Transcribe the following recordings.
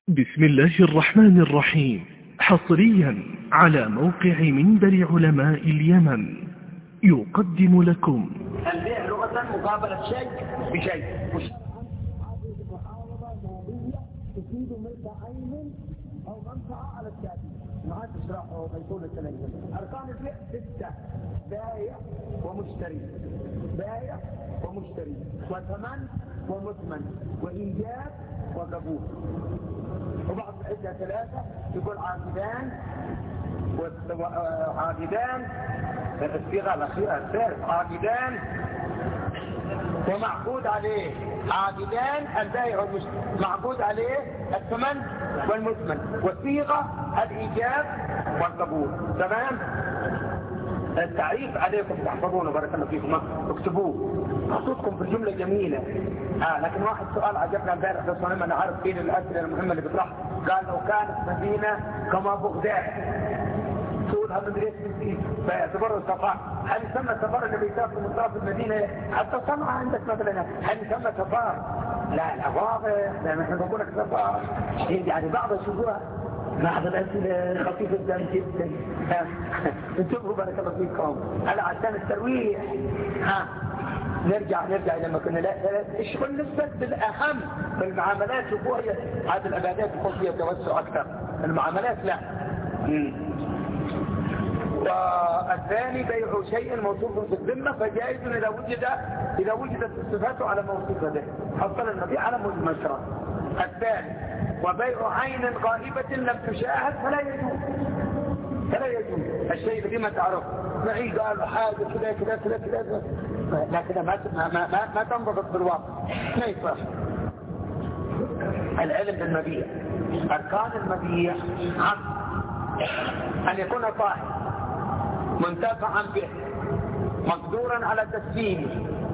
بسم الله الرحمن الرحيم. حصريا على موقع منبر علماء اليمن يقدم لكم البيع لغة مقابلة شيء بشيء، تفيد ملك عين أو منفعة على التأكيد. ما تشرحه بيقول التلميذ. أركان البيع 6: بائع ومشتري، بائع ومشتري، وثمن ومثمن، وإيجاب وقبول. وبعض العدة 3 يقول عاقدان وعاقدان، الصيغة الأخيرة الثالث عاقدان ومعقود عليه. عاقدان البائع والمشتري، معقود عليه الثمن والمثمن، والصيغة الإيجاب والقبول. تمام؟ التعريف عليكم تحفظونه بارك الله فيكم، اكتبوه، حطوتكم في الجملة جميلة. لكن واحد سؤال عجبنا امبارح بس انا عارف فين الأسئلة المهمة اللي بيطرحها. قال لو كانت مدينة كما بغداد تقولها من ريس مسكين فيعتبروا سفار، هل يسمى سفار اللي بيسافر من طرف المدينة حتى صنعاء عندك مثلا، هل يسمى سفار؟ لا واضح، لأن احنا بقول لك سفار يعني بعض يشوفوها بعض الأسئلة خفيفة جدا. انتبهوا بارك الله فيكم، هلا عشان الترويح. نرجع لما كنا الشغل نسبة الأهم في المعاملات. شوفوا هذه العبادات يكون فيها توسع أكثر، المعاملات لا. والثاني بيع شيء موصوف في الذمة فجائز إذا وجدت الصفات على موصوف به، حصل المبيع على المشروع. الثالث وبيع عين غائبة لم تشاهد فلا يجوز الشيء الذي ما تعرف. معي قالوا حاجة كذا لكن ما تنضبط بالواقع، ما يصح. العلم بالمبيع. أركان المبيع أن يكون طاهر منتفعا به مقدورا على تسليمه،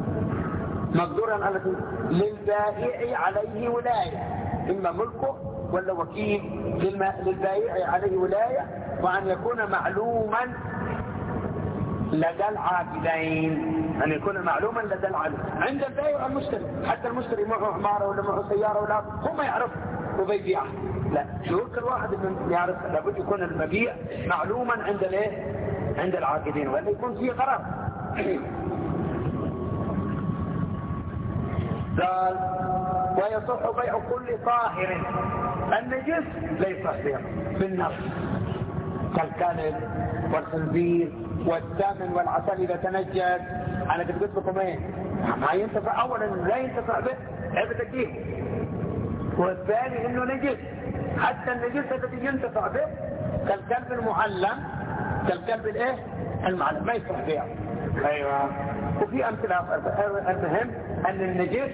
للبائع عليه ولاية، إما ملكه ولا وكيل للبائع عليه ولاية، وأن يكون معلوما لدى العاقدين، أن يكون معلوما لدى العاقدين عند البائع والمشتري. حتى المشتري معه عمارة ولا معه سيارة ولا هو ما يعرف وبيبيعها، لا شو كل واحد من يعرف. لابد يكون المبيع معلوما عند العاقدين ولا يكون فيه غرض. قال ويصح بيع كل طاهر. النجس لا يصح بيعه بالنفس كالكلب والخنزير والسمن والعسل إذا تنجس. أنا قلت لكم ما ينتفع. أولا لا ينتفع به عيب تكييف، والثاني إنه نجس. حتى النجس الذي ينتفع به كالكلب المعلم، كالكلب المعلم ما يصح بيعه. أيوة. وفي أمثلة. المهم أن النجس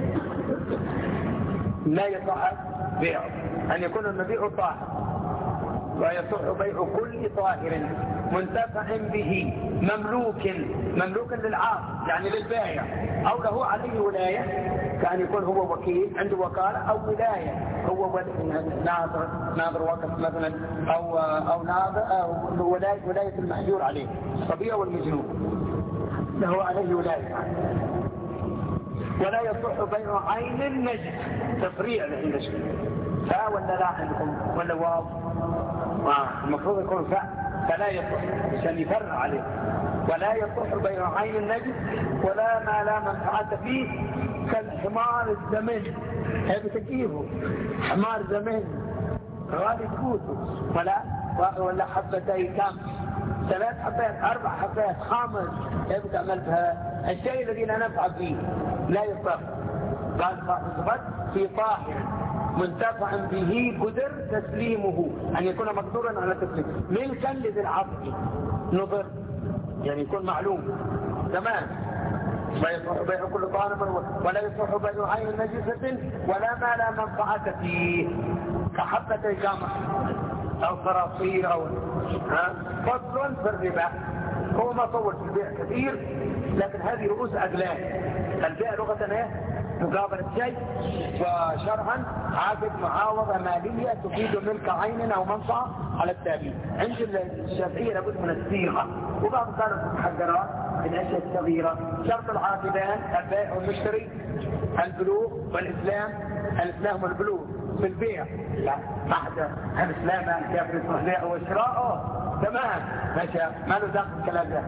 لا يصح بيعه، أن يكون المبيع طاهر. ويصح بيع كل طاهر منتفع به مملوك للعاقل يعني للبائع، أو له عليه ولاية، كأن يكون هو وكيل عنده وكالة، أو ولاية هو ناظر وقف مثلا، أو ناظر أو ولاية المحجور عليه الصبي والمجنون له عليه ولاية. ولا يصح بيع عين النجس. تفريع للنجس ولا لا عندكم ولا واو؟ المفروض يكون فلا يصح عشان يفرع عليه. ولا يصح بيع عين النجس ولا ما لا منفعة فيه كالحمار الزمن. هذا تجيبه حمار زمن غالي تفوته، ولا حبتي كم 3 حبات 4 حبات 5 يبدأ عمل بها الشيء الذي لا نفع فيه لا يصح. قال صفت في طاهر منتفع به قدر تسليمه، أن يكون مقدورا على تسليمه ملكا لذي العقد نظر، يعني يكون معلوم. تمام. لا يصح بيع كل طالب ولا يصح بيع عين نجسة ولا ما لا منفعة فيه كحبة الجمع أو صراصير أو فصل في الربا. هو ما طول في البيع كثير، لكن هذه رؤوس أقلام. البيع لغة مقابلة شيء، وشرعا عقد معاوضة مالية تفيد ملك عين أو منفعة على التابعين. عند الشافعية لابد من الصيغة، وبعض قالوا المحجرات الأشياء الصغيرة. شرط العاقدان البائع والمشتري البلوغ والإسلام والبلوغ، في البيع. لا ما حدا الإسلام كيف يصلح بيعه وشراءه تمام ماشي ما له دخل الكلام ده.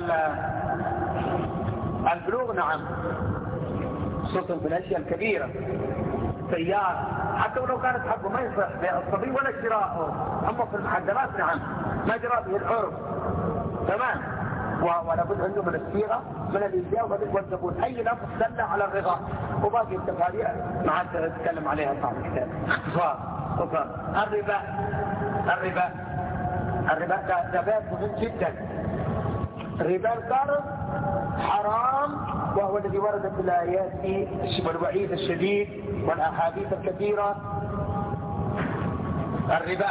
البلوغ نعم خصوصا في الأشياء الكبيرة سيارة حتى ولو كانت حقه ما يصح بيع الصبي ولا شراءه. أما في المحجرات نعم ما جرى به العرف تمام. ولا بد عنده من الصيغة من الإنبياء والزبون أي لفظ دل على الرضا وباقي التفاريع ما عاد نتكلم عليها صاحب الكتاب. اختصار الربا ده باب مهم جدا. ربا القرض حرام وهو الذي وردت الآيات والوعيد الشديد والأحاديث الكثيرة. الربا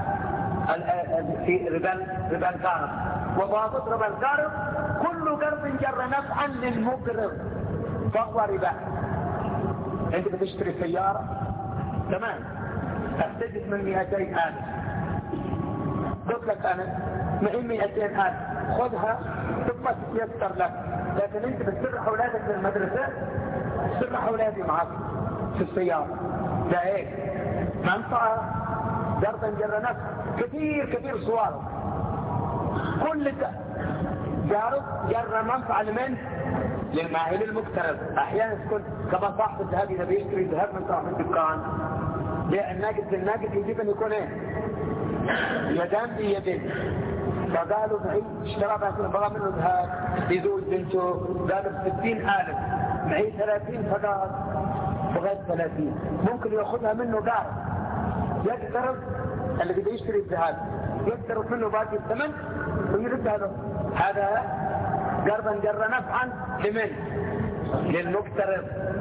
في ربا القرض وضابط ربا القرض كل قرض جر نفعا للمقرض فهو ربا. انت بتشتري سيارة تمام تحتجز من 200,000 قلت لك انا معي 200,000 خذها ثم تتيسر لك. لكن انت بتسرح اولادك للمدرسة تسرح اولادي معك في السيارة ده ايه منفعة قرضا جر نفع كثير صور كل جارب جر منفعة لمن للماهل المقترض. احيانا تكون كما صاحب الذهب اذا بيشتري ذهب من صاحب الدكان بيع الناقد للناقد يجب ان يكون ايه يدان بيدين. فقالوا معي اشترى بقى منه ذهب يزوج بنته قالوا ب60,000 معي 30 فقط بغير 30 ممكن ياخذها منه قارب يقترض اللي بده يشتري الذهب يقترض منه باقي الثمن ويردها له. هذا قرضا جر نفعا لمن للمقترض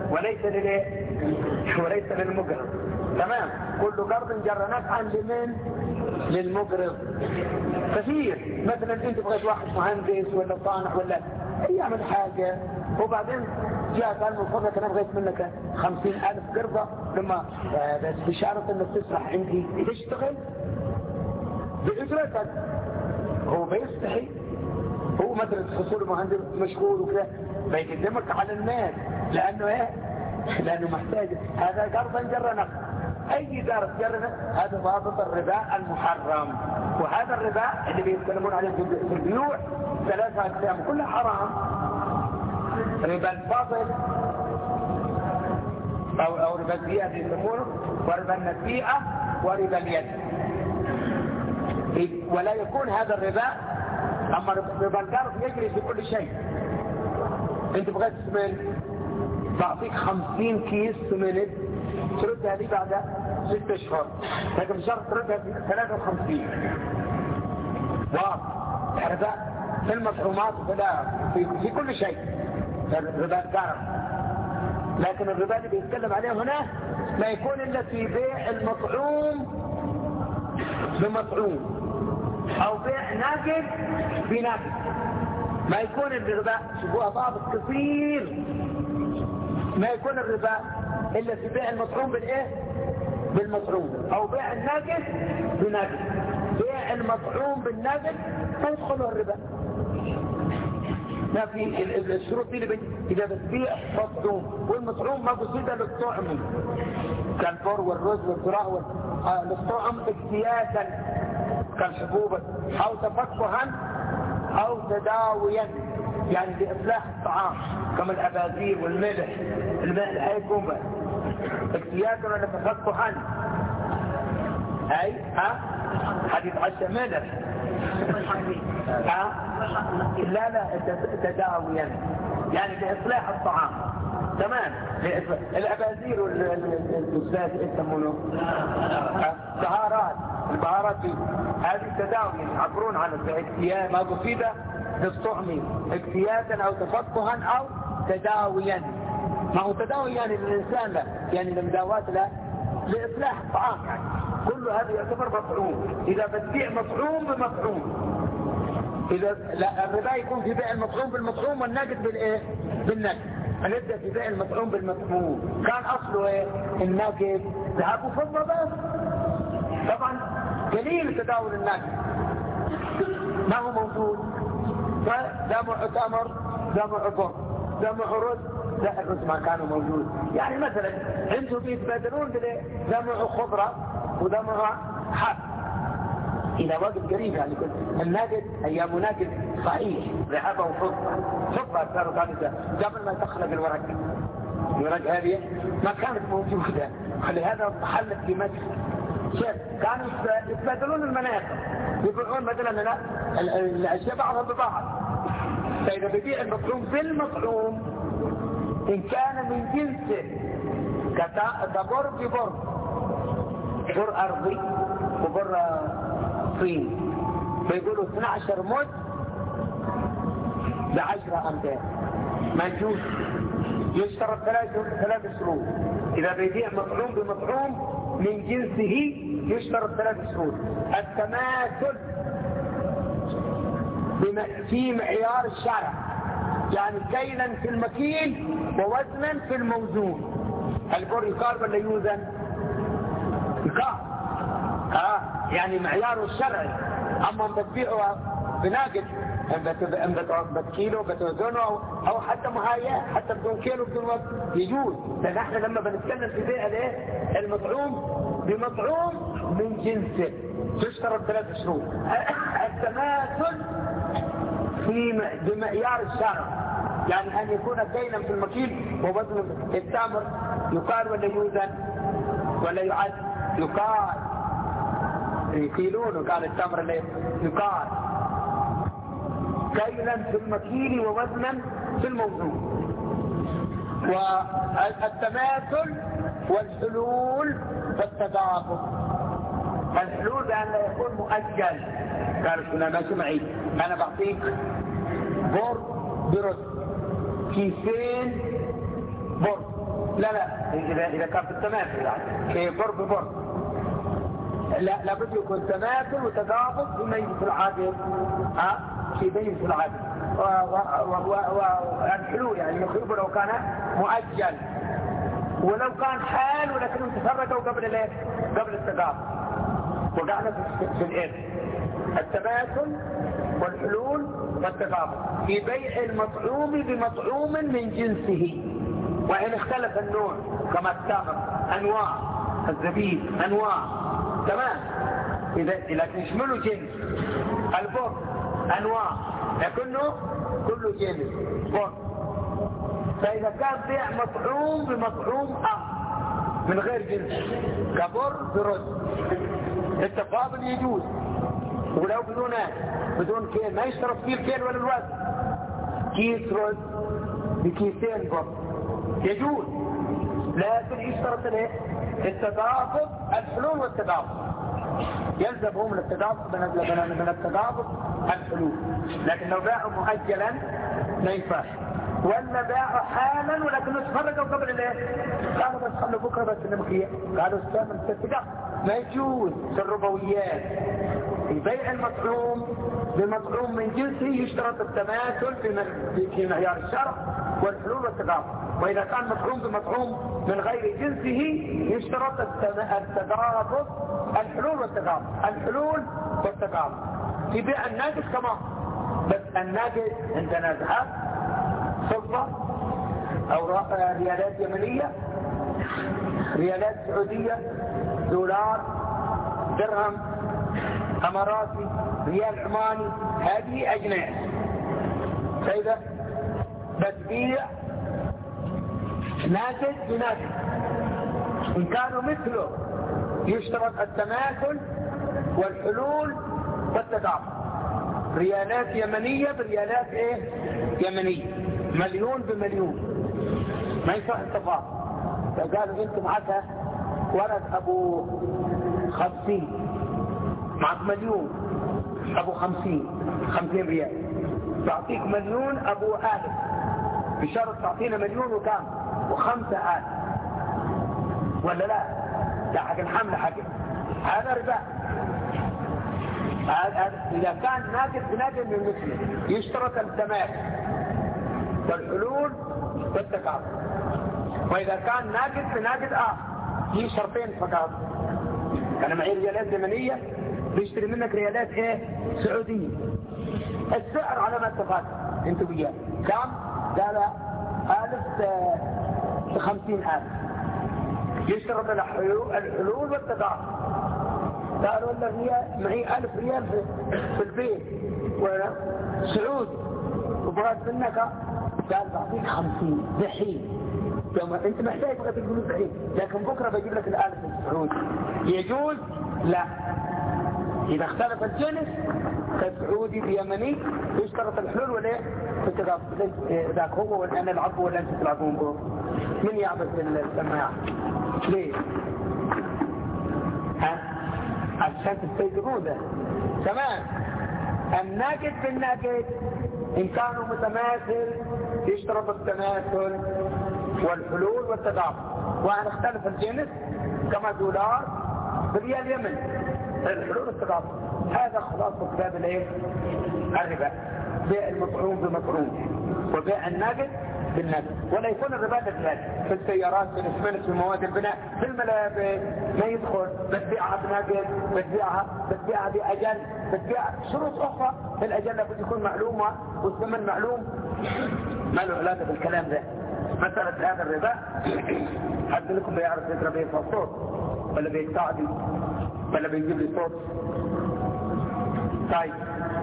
وليس للمقرض تمام. كل قرض جر نفعا لمن للمقرض. كثير مثلا انت بغيت واحد مهندس ولا صانع ولا يعمل حاجة وبعدين جاء قال من فضلك انا بغيت منك 50,000 قرضة لما بس بشارة انك تسرح عندي تشتغل بإجرتك. هو بيستحي هو مثلا حصول مهندس مشغول وكذا بيقدمك على الناس لانه ايه لانه محتاج. هذا قرضا جر نفع. اي قرض جر نفع هذا ضابط الربا المحرم. وهذا الربا اللي بيتكلمون عليه في البيوع 3 أقسام كلها حرام. ربا الفاضل او ربا الزيادة يسمونه وربا النسيئة وربا اليد. ولا يكون هذا الربا اما ربا القرض يجري في كل شيء. انت بغيت سمن بعطيك 50 كيس سمنت تردها لي بعد 6 اشهر لكن بشرط تردها 53 ربا في المطعومات في كل شيء ربا القرض. لكن الربا اللي بيتكلم عليه هنا لا يكون الا في بيع المطعوم بمطعوم او بيع ناقد بناقد. ما يكون الربا شوفوها ضابط كثير ما يكون الربا الا في بيع المطعوم بالايه بالمطعوم او بيع الناقد بناقد. بيع المطعوم بالناقد ما يدخله الربا. ما في الشروط دي اذا بتبيع مطعوم والمطعوم ما بصير للطعم كالبر والرز والذراع للطعم اكتياسا كالحبوب او تفكها او تداويا يعني بإصلاح الطعام كما الأبازير والملح هيكون اكتياسا ولا تفكها اي حد يتعشى ملح لا تداويا يعني بإصلاح الطعام تمام. الأبازير والزيت يسمونه البهارات هذه تداوي يعبرون عن الاكتياس ما بفيدة للطعم اكتياسا او تفقها او تداويا. ما هو تداوي يعني للإنسان لا يعني لمداوات لا لإصلاح الطعام يعني كل هذا يعتبر مطعوم. إذا بتبيع مطعوم بمطعوم إذا لا الربا يكون في بيع المطعوم بالمطعوم والناقد بالايه بالناقد. هنبدأ في بيع المطعوم بالمطعوم كان أصله ايه الناقد ذهب وفضة بس. طبعا قليل تداول الناقد ما هو موجود. فده مع تمر ده مع بر ده مع رز لا الرز ما كانوا موجود. يعني مثلا انتم بيتبادلون جمع خضرة وجمع حب إلى وقت قريب. يعني كنت الناقد أيام ناقد صحيح ذهب وفضة صاروا قبل ما تخلق الورق هذه ما كانت موجودة، ولهذا محلت في مصر شيء كانوا يتبادلون المناطق، يبيعون مثلا الأشياء بعضها ببعض. فإذا بيبيع المطعوم بالمطعوم إن كان من جنسه كبر ببر، بر أرضي وبر صين، بيقولوا 12 مد ب10 أمتار منجوز، يشترط 3 شروط. إذا بيبيع مطعوم بمطعوم من جنسه يشترط 3 شروط: التماثل في معيار الشرع، يعني كيلا في المكيل ووزنا في الموزون. البر يقال ولا يوزن؟ يقال. يعني معياره الشرعي. اما بتبيعه بناقد بكيلو بتوزنه او حتى مهاية، حتى بدون كيلو بدون وزن يجوز. لان احنا لما بنتكلم في بيع المطعوم بمطعوم من جنسه تشترط 3 شروط: التماثل بمعيار الشرع، يعني ان يكون كيلا في المكيل ووزن. التمر يقال ولا يوزن ولا يعد؟ يقال. يكيلون وقال التمر اللي يقال كيلا في المكيل ووزنا في الموزون. والتماثل والحلول والتضافر. الحلول بأن لا يكون مؤجل. قالوا كنا ماشي معي أنا بعطيك بر برز كيسين بر، لا إذا كان في التماثل يعني بر ببر، لا لابد يكون تماثل وتضافر فيما يجب في العادل، في بين في العادل. والحلول يعني يخيب لو كان مؤجل، ولو كان حال ولكنهم تفرقوا قبل التضافر وقعنا في الإرث. التماثل والحلول والتضافر في بيع المطعوم بمطعوم من جنسه، وإن اختلف النوع كما التمر أنواع، الزبيب أنواع، تمام. إذا يشملوا جنس البر أنواع لكنه كله جنس بر. فإذا كان بيع مطعوم بمطعوم من غير جنس كبر برز التفاضل يجوز، ولو بدون كيل ما يشترط فيه الكيل ولا الوزن. كيس رز بكيسين بر يجوز، لكن يشترط له التضافر، الحلول والتضافر. يلزمهم من التضافر من التضافر الحلول. لكن لو باعوا مؤجلا ما ينفعش، ولا باعوا حالا ولكن تفرقوا قبل قالوا بس خلوا بكره بس النمكيه، قالوا استعمل التتقى ما يجوز. في الربويات في بيع المطعوم بمطعوم من جنسه يشترط التماثل في معيار الشرع والحلول والتضافر. وإذا كان مطعوم بمطعوم من غير جنسه يشترط التضافر، الحلول والتضافر. الحلول والتضافر في بيع الناقد كمان، بس الناقد عندنا ذهب فضة أو ريالات يمنية، ريالات سعودية، دولار، درهم اماراتي، ريال عماني، هذه اجناس. فاذا بتبيع ناقد بناقد ان كانوا مثله يشترط التماثل والحلول والتضافر. ريالات يمنية بريالات يمنية، مليون بمليون ما يصح التفاضل. فقالوا انتم معك ورد ابو 50 معك مليون ابو 50 ريال، تعطيك مليون ابو 1000 بشرط تعطينا مليون وكام و5000 ولا لا حق الحمل حق هذا ربا. اذا كان ناقد بناقد من مثله يشترط التماثل والحلول والتكافؤ. واذا كان ناقد بناقد في شرطين فقط. انا معي ريالات يمنيه بيشتري منك ريالات سعوديه، السعر على ما اتفقنا انت وياه كم؟ قال ألف ب50,000 يشترط الحلول والتضاعف. قالوا له معي 1000 ريال في البيت وسعودي وبغيت منك، قال بعطيك 50 دحين، يوم انت محتاج تبغى الفلوس دحين، لكن بكره بجيب لك ال1000 السعودي. يجوز؟ لا. اذا اختلف الجنس كالسعودي بيمني يشترط الحلول ولا التضاعف. ذاك هو ولا انا العب ولا انت تلعبون به؟ من يعبث بالسماعه؟ ليه؟ عشان تستيقظوا ده. تمام. الناقد بالناقد إن كانوا متماثل يشترط التماثل والحلول والتضاعف. وأن اختلف الجنس كما دولار بريال يمن، الحلول والتضاعف. هذا خلاصة باب الربا، بيع المطعوم بمطعوم وبيع الناقد بالناقد. ولا يكون الربا للثلاث في السيارات، في الاسمنت، في مواد البناء، في الملابس ما يدخل، بتبيعها بناقد، بتبيعها بأجل، بتبيع شروط أخرى. في الأجل لابد يكون معلومة والثمن معلوم. ما له علاقة بالكلام ده. مسألة هذا الربا حد لكم بيعرف يقرأ بيسمع صوت ولا بيستعدي ولا بيجيب لي صوت؟ طيب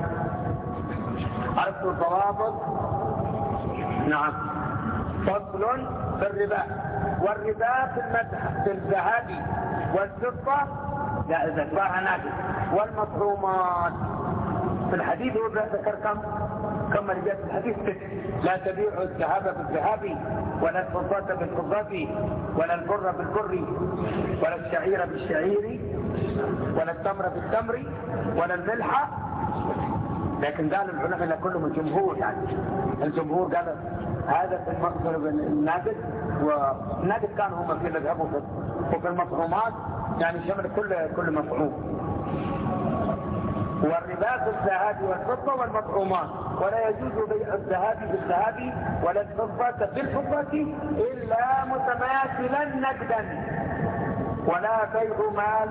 عرفتوا الضوابط؟ نعم. فصل في الربا. والربا في الذهب والفضة لا إذا باع ناقد والمطعومات. في الحديث هو ذكر كم رجال في الحديث 6. لا تبيعوا الذهب بالذهب ولا الفضة بالفضة ولا البر بالبر ولا الشعير بالشعير ولا التمر بالتمر ولا الملح. لكن قال العلماء كلهم الجمهور، يعني الجمهور قال هذا في المصدر الناقد، والناقد كانوا هم في الذهب وفي المطعومات، يعني شمل كل مطعوم. والربا في الذهب والفضة والمطعومات. ولا يجوز بيع الذهب بالذهب ولا الفضة بالفضة إلا متماثلا نقدا، ولا بيع ما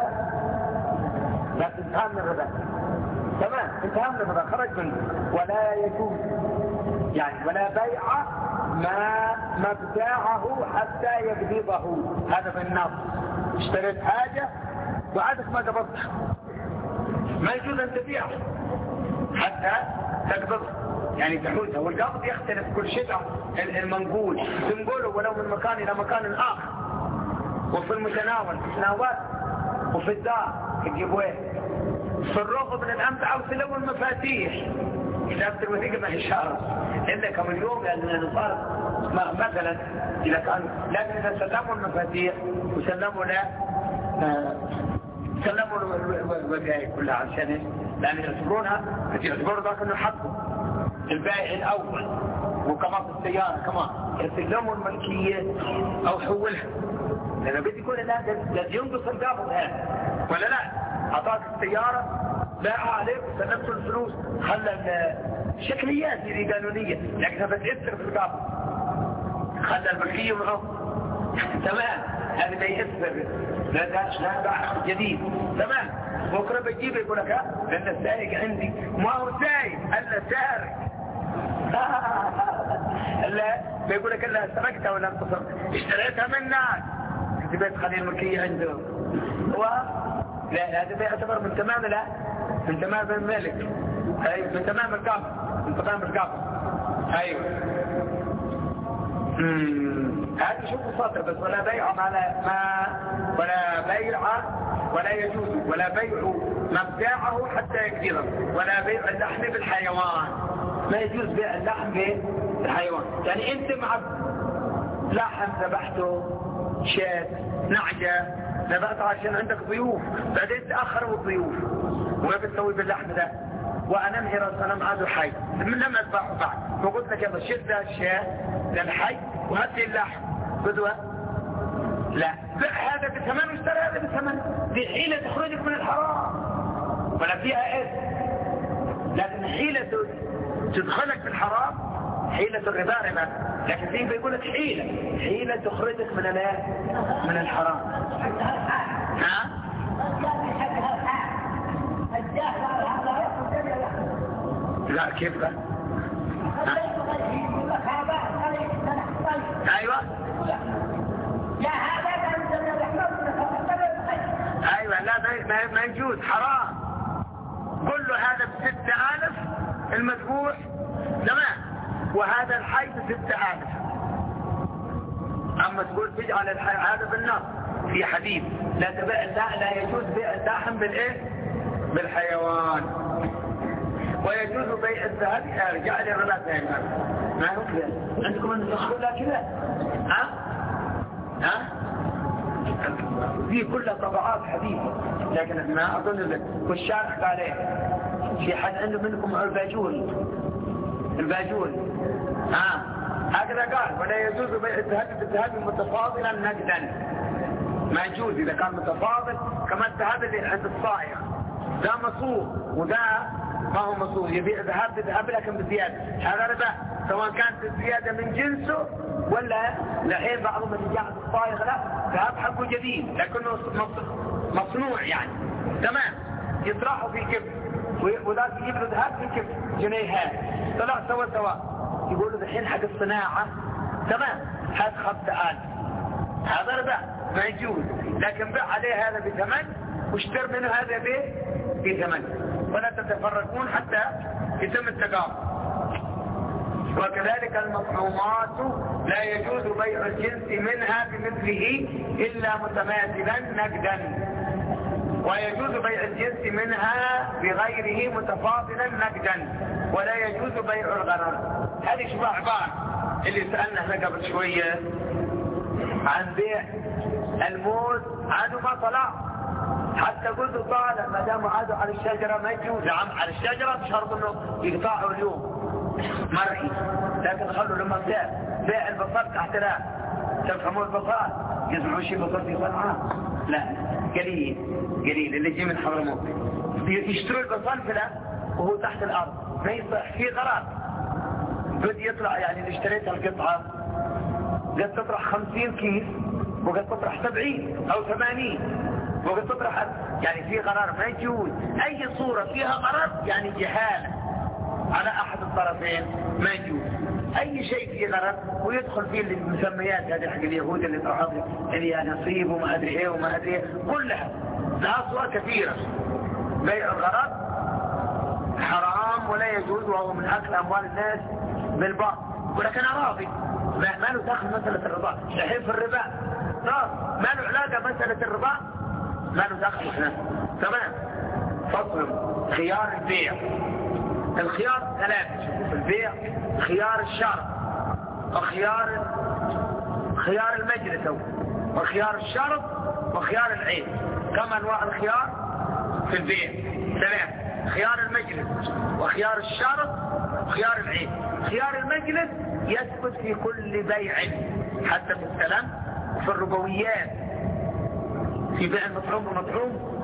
لا انتهى من الربا. تمام، انتهى من الربا، خرج منه. ولا يجوز يعني ولا بيع ما مبتاعه حتى يقبضه. هذا بالنص. اشتريت حاجة وعادك ما قبضتها، ما يجوز ان تبيعها حتى تقبضها، يعني تحوزها. والقبض يختلف كل شيء. المنقول تنقله ولو من مكان الى مكان اخر، وفي المتناول في التناوات، وفي الدار تجيبوه، في الرغب من الامتعه وسلو المفاتيح. كتابة الوثيقة ما هي شارة إلا كم اليوم، لأننا نصارف مثلا إذا كان، لكن إذا سلموا المفاتيح وسلموا له سلموا الوثائق كلها عشان لأن يعتبروا ذاك أنه حقه البائع الأول. وكمان في السيارة كمان يسلموا الملكية أو حولها، لأنه بدي يكون لازم ينقص القابض هذا ولا لا. أعطاك السيارة باعها عليك وسلمت الفلوس، خلى الشكليات هذه قانونية، لكنها بتأثر في القابض، خلى الملكية معه. تمام، هذا ما يأثر. لا باع جديد. تمام. بكره بيجيب يقول لك لأن السائق عندي، ما هو سائق الا سارق. لا بيقول لك الا سرقتها ولا انتصرت، اشتريتها من ناس انت بيت خلي الملكية عنده. لا هذا بيعتبر من تمام، لا من تمام الملك، ايوه من تمام القبض، من تمام القبض. ايوه هذا شوف سطر بس. ولا بيع ولا بيع ولا يجوز ولا بيع مبتاعه حتى يقبضه، ولا بيع اللحم بالحيوان. ما يجوز بيع اللحم بالحيوان. يعني انت مع لحم ذبحته، شاة، نعجة ذبحته عشان عندك ضيوف، بعدين تأخروا الضيوف وما بتسوي باللحم ده، وانا انهرس انا معاده حي من لما اذبحه بعد، فقلت لك يلا شد الشاة للحي وهدي اللحم بدوه. لا هذا بثمن واشترى هذا بثمن، دي حيلة تخرجك من الحرام ولا فيها اثم. لكن حيلة تدخلك في الحرام حيلة الربا ربا، لكن فيه بيقول لك حيلة تخرجك من الحرام. ها؟ لا كيف بقى؟ ايوه لا ما يجوز، حرام. كل هذا ب6,000 المذبوح تمام، وهذا الحي ب6,000. اما تقول تجعل الحي هذا بالنص في حديث لا يجوز بيع اللحم بالايه؟ بالحيوان. ويجوز بيع الذهب. ارجع لي الربا ثاني ما هو كذا عندكم النسخ كلها كذا؟ ها دي كلها طبعات حديثة، لكن ما اظن لك. والشارع قال ايه؟ في حد عنده منكم الباجول هكذا قال: ولا يجوز بيع الذهب بالذهب متفاضلا نقدا. ما يجوز اذا كان متفاضل، كما الذهب اللي عند الصائغ ده مصروف وده ما هو مصروف، يبيع ذهب بذهب لكن بزياده، هذا ربا، سواء كانت الزياده من جنسه ولا لحين بعضهم اللي جاء الصائغ لا ذهب حقه جديد لكنه مصنوع يعني تمام، يطرحه في كف وذاك يجيب له ذهب في كف جنيهات، طلع سوا يقولوا الحين حق الصناعه تمام هذا 5,000، هذا ربا ما يجوز، لكن بيع عليه هذا بثمن واشتر منه هذا بثمن، ولا تتفرقون حتى يتم التقابل. وكذلك المطعومات لا يجوز بيع الجنس منها بمثله إلا متماثلا نقدا، ويجوز بيع الجنس منها بغيره متفاضلا نقدا، ولا يجوز بيع الغرر. هذه شبه عبارة اللي سألنا احنا قبل شوية عن بيع الموز، عادوا ما طلع حتى قلت طالع ما دام عادوا على الشجرة ما يجوز. نعم على الشجرة بشرط انه يقطعوا اليوم مرئي، لكن خلوا لما بيع البصل تحت لا تفهموا البصل يزرعوا شيء بصل في صنعاء لا قليل اللي يجي من حضرموت يشتروا البصل فلا وهو تحت الارض ما يصح في غرض بدي يطلع. يعني اللي اشتريتها القطعة قد تطرح 50 كيس وقد تطرح 70 او 80 وقد تطرح، يعني في قرار ما يجوز. اي صورة فيها قرار يعني جهالة على احد الطرفين ما يجوز. اي شيء فيه غرض ويدخل فيه المسميات هذه حق اليهود اللي طرحت اللي نصيب وما ادري ايه وما ادري ايه كلها لها صور كثيرة. بيع الغرض حرام ولا يجوز، وهو من اكل اموال الناس بالباطل. ولكن راضي ما له دخل مسألة الربا الحين في الربا ما له علاقة مسألة الربا ما له دخل احنا تمام. فصل خيار البيع. الخيار 3 في البيع: خيار الشرط خيار المجلس وخيار الشرط وخيار العين. كم انواع الخيار في البيع؟ 3: خيار المجلس وخيار الشرط وخيار العين. خيار المجلس يثبت في كل بيع حتى في السلام وفي الربويات، في بيع المطعوم والمطعوم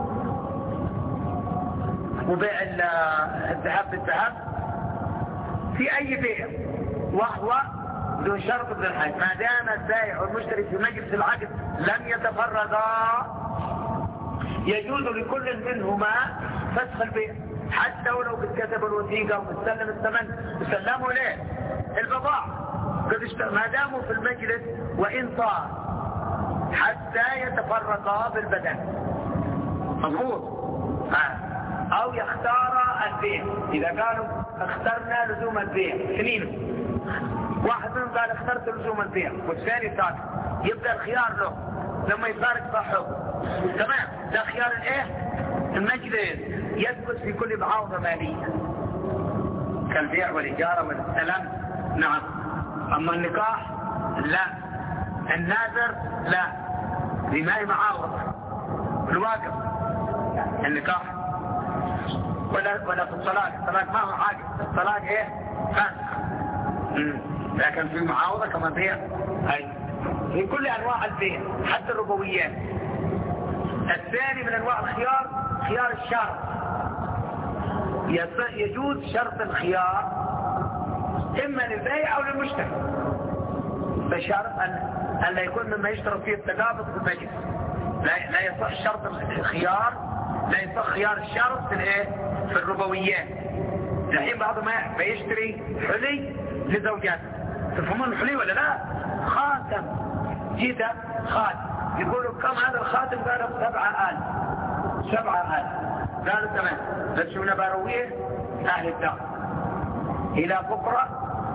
وبيع الذهب بالذهب، في اي بيع، وهو دون شرط ابن الحاج ما دام البائع والمشتري في مجلس العقد لم يتفرقا يجوز لكل منهما فسخ البيع، حتى ولو كتب الوثيقه ومستلم الثمن وسلموا له البضاعه ما داموا في المجلس وان طال حتى يتفرقا بالبدن. مضبوط. او يختار البيع اذا قالوا اخترنا لزوم البيع سنين، واحد منهم قال اخترت لزوم البيع والثاني ساكت، يبدا الخيار له لما يفارق صاحبه تمام. ده خيار الايه؟ المجلس يثبت في كل معاوضه ماليه كالبيع والاجاره والسلام. نعم. اما النكاح لا، الناذر لا، لما هي معاوضه الواقف. النكاح ولا في الطلاق ما هو حاجة، الطلاق ايه؟ فاسخ. لكن في معاوضة كما بيع هاي في كل انواع البيع حتى الربويات. الثاني من انواع الخيار خيار الشرط. يجوز شرط الخيار اما للبيع او للمشتري بشرط ان لا يكون مما يشترط فيه التقابض في المجلس. لا يصح شرط الخيار، لا يصح خيار الشرط في الايه؟ في الربويات. الحين بعض ما يشتري حلي لزوجاته، تفهمون الحلي ولا لا؟ خاتم جيده خاتم يقولوا كم هذا الخاتم؟ قالوا 7,000. 7,000. قالوا تمام، بس شو برويه أهل الدار إلى بكرة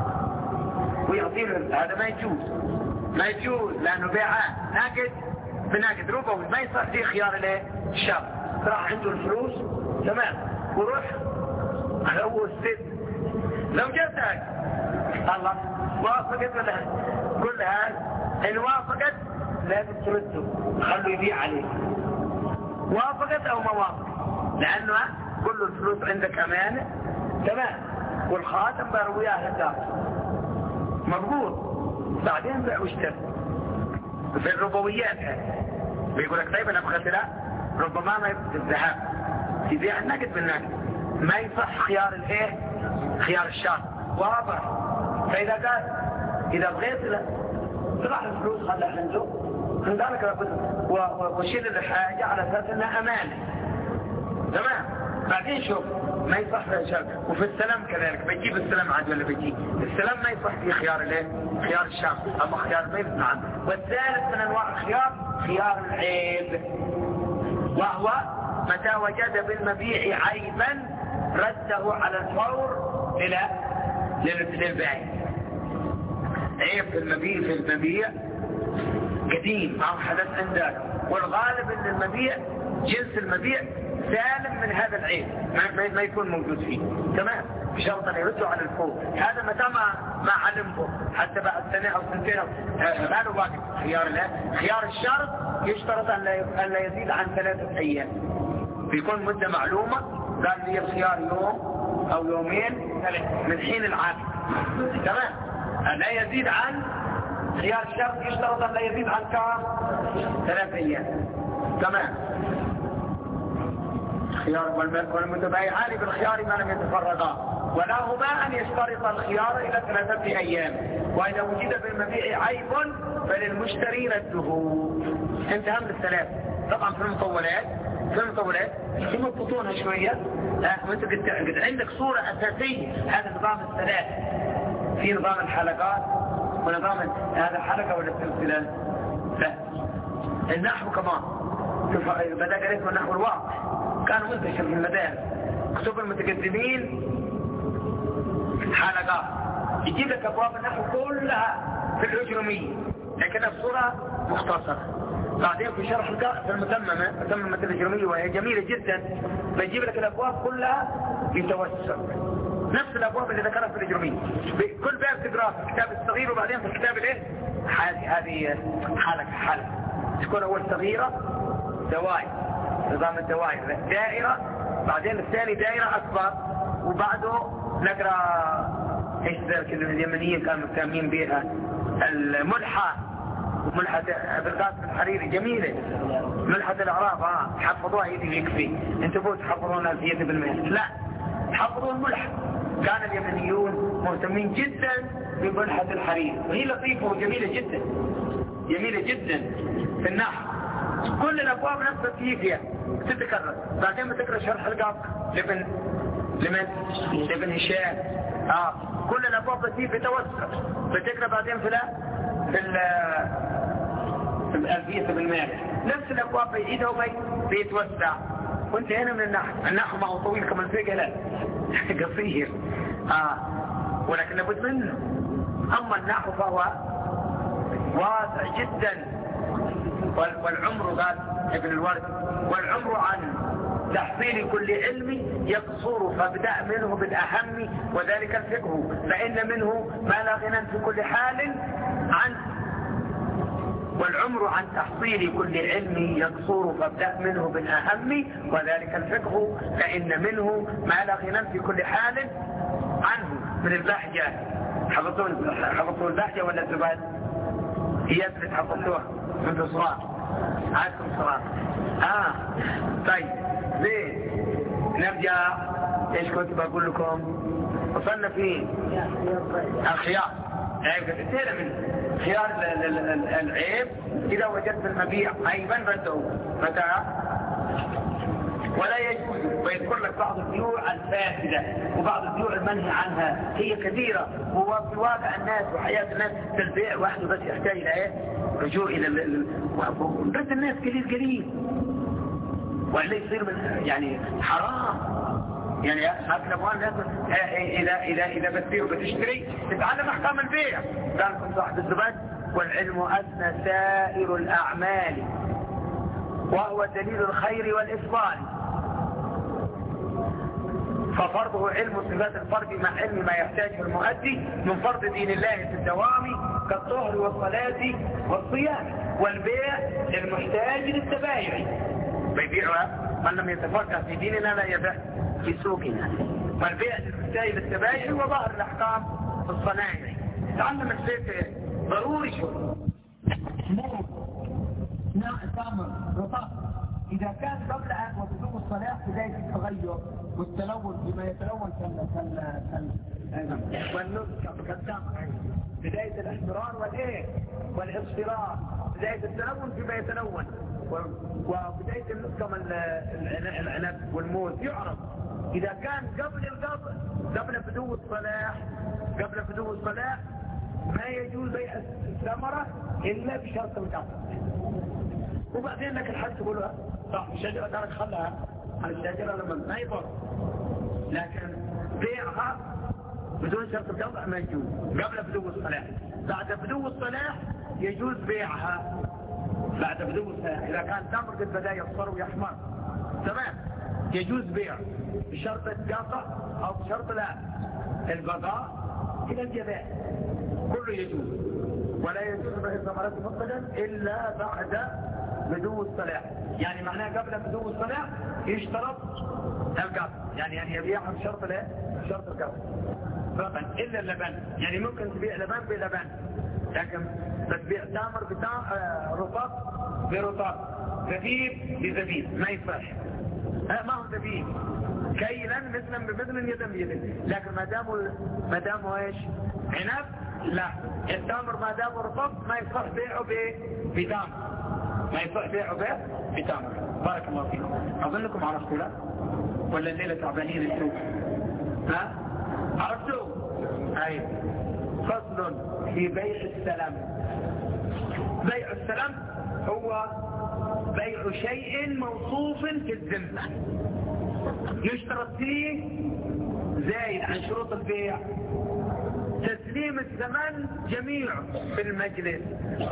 ويعطيهم. هذا ما يجوز، ما يجوز، لأنه بيعان ناقد بناقد ربوي، ما يصح فيه خيار له الشاب. راح عنده الفلوس تمام وروح على أول الست. لو جاتك الله وافقت ولا كل هذا، إن وافقت لازم ترده، خلوا يبيع عليه، وافقت أو ما وافقت، لأنه كل الفلوس عندك أمانة تمام، والخاتم بروياه الدار مضبوط. بعدين بيع واشتري في الربويات. بيقول لك طيب أنا أبغى لا، ربما ما يبقى الذهب يبيع النقد بالنقد، ما يصح خيار الايه؟ خيار الشارع واضح. فإذا قال إذا بغيت له طلع الفلوس خلها عنده عندك وشيل الحاجة على أساس أنها أمانة تمام. بعدين شوف ما يصح له شرط. وفي السلام كذلك، بيجيب السلام عاد ولا بيجيب السلام ما يصح فيه خيار الايه؟ خيار الشام أما خيار البيت. نعم. والثالث من أنواع الخيار خيار العيب، وهو متى وجد بالمبيع عيبا رده على الفور للبائع. عيب في المبيع قديم أو حدث عندك، والغالب أن المبيع جنس المبيع سالم من هذا العيب، ما يكون موجود فيه تمام، بشرط أن يرده على الفور. هذا متى ما علمه حتى بعد سنة أو سنتين ما له واقف. خيار الشرط يشترط أن لا يزيد عن 3 أيام، بيكون مدة معلومة. قال لي الخيار يوم أو يومين من حين العقد تمام، لا يزيد عن خيار الشرط يشترط أن لا يزيد عن 3 أيام تمام. خيار والمتبايعان بالخيار ما لم يتفرقا، ولا هما أن يشترط الخيار إلى 3 أيام. وإذا وجد بالمبيع عيب فللمشتري رده. انتهى من الثلاث. طبعا في المطولات يمططونها شوية، وانت قد عندك صورة أساسية. هذا نظام الثلاث، في نظام الحلقات ونظام هذا حلقة ولا سلسلة. لا النحو كمان بدأ قريته النحو الواقع كان منتشر في المدارس، كتب المتقدمين حلقات يجيب لك أبواب النحو كلها في الأجرمية لكنها بصورة مختصرة. بعدين في شرح في المتممة الأجرمية وهي جميلة جدا، بيجيب لك الأبواب كلها بتوسع، نفس الأبواب اللي ذكرها في الأجرمية. كل باب تقرأ في الكتاب الصغير، وبعدين في الكتاب الايه هذه حلقة تكون أول صغيرة دوائر، نظام الدوائر دائرة، بعدين الثاني دائرة أكبر، وبعده نقرأ ايش ذلك اليمنيين كانوا مهتمين بها، الملحة أبي القاسم الحريري جميلة، ملحة الأعراب حفظوها يكفي. انتوا بقوا تحفظون الألفية بالمئة؟ لا، حفظوا الملحة. كان اليمنيون مهتمين جدا بملحة الحريري، وهي لطيفة وجميلة جدا، جميلة جدا في النحو. كل الأبواب نفسها فيها تتكرر. بعدين بتقرأ شرح القاف لمن هشام. كل الأبواب بتوسع، بتقرأ بعدين في الألفية بالمال نفس الأبواب بيعيدها وبيتوسع. وانت هنا من النحو ما هو طويل كما الفقه، لا قصير ولكن لابد منه. أما النحو فهو واسع جدا. والعمر قال ابن الورد والعمر عن تحصيل كل علم يقصر، فابدأ منه بالأهم وذلك الفقه، فإن منه ما لا غنى في كل حال عنه. والعمر عن تحصيل كل علم يقصر، فابدأ منه بالأهم وذلك الفقه، فإن منه ما لا غنى في كل حال عنه. من البحجة حفظتوا البحجة ولا الزباد؟ هي اللي حفظتوها من الصغار، عادكم صغار. طيب ليه نرجع ايش كنت بقول لكم؟ وصلنا في الخيار. انتهينا من خيار العيب. إذا وجدت المبيع عيبا رده متى؟ ولا يجوز، ويذكر لك بعض البيوع الفاسدة وبعض البيوع المنهي عنها هي كثيرة، وفي واقع الناس وحياة الناس البيع وحده بس يحتاج إلى إيه؟ رجوع إلى بس الناس قليل وإلا يصير من يعني حرام. يعني هكذا أبوان إذا بتبيع وبتشتري تتعلم أحكام البيع. ذلكم صاحب الزبد والعلم أثنى سائر الأعمال وهو دليل الخير والإفضال، ففرضه علم صفات الفرد مع علم ما يحتاجه المؤدي من فرض دين الله في الدوام كالطهر والصلاة والصيام. والبيع المحتاج للتبايع بيبيعها من لم يتفقه في ديننا لا يبيع في سوقنا. والبيع المحتاج للتبايع وظهر الأحكام في الصناعي. تعلم الشيء ضروري شو تامر رطاب إذا كان قبل أن وبدون الصلاة بداية التغير والتلون بما يتلون والنسك كالتامر، بداية الاحمرار والاصفرار، بداية التلون فيما يتلون، وبداية النسك من العنب والموز يعرف إذا كان قبل بدو الصلاة ما يجوز بيع الثمرة إلا بشرط القبض. وبعدين لك الحد تقولها صح الشجرة ترك خلها على الشجرة لما ما يضر، لكن بيعها بدون شرط القبض ما يجوز قبل بدو الصلاة. بعد بدو الصلاة يجوز بيعها بعد بدو الصلاة. إذا كان تمر قد بدأ يصفر ويحمر تمام يجوز بيع بشرط القبض أو بشرط لا البقاء إلى الجبال كله يجوز. ولا يجوز بيع الثمرات مطلقا إلا بعد بدو الصلاة. يعني معناه قبل بدو الصلاة يشترط القبض، يعني أن يبيعها بشرط لا شرط القبض فقط إلا اللبن. يعني ممكن تبيع لبن بلبن، لكن تبيع تمر رطب برطب، زبيب بزبيب ما يصح. ما هو زبيب كيلا مثلا بمثل يدا بيد، لكن ما دامه ايش عنب لا. التمر ما دامه رطب ما يصح بيعه بتمر، ما يصح بيعه بتمر. بارك الله فيكم. اظنكم عرفتوا لا ولا الليله تعبانين انتم؟ ها عرفتوا؟ اي فصل في بيع السلام. بيع السلام هو بيع شيء موصوف في الذمة يشترط فيه زايد عن شروط البيع تسليم الثمن جميع في المجلس.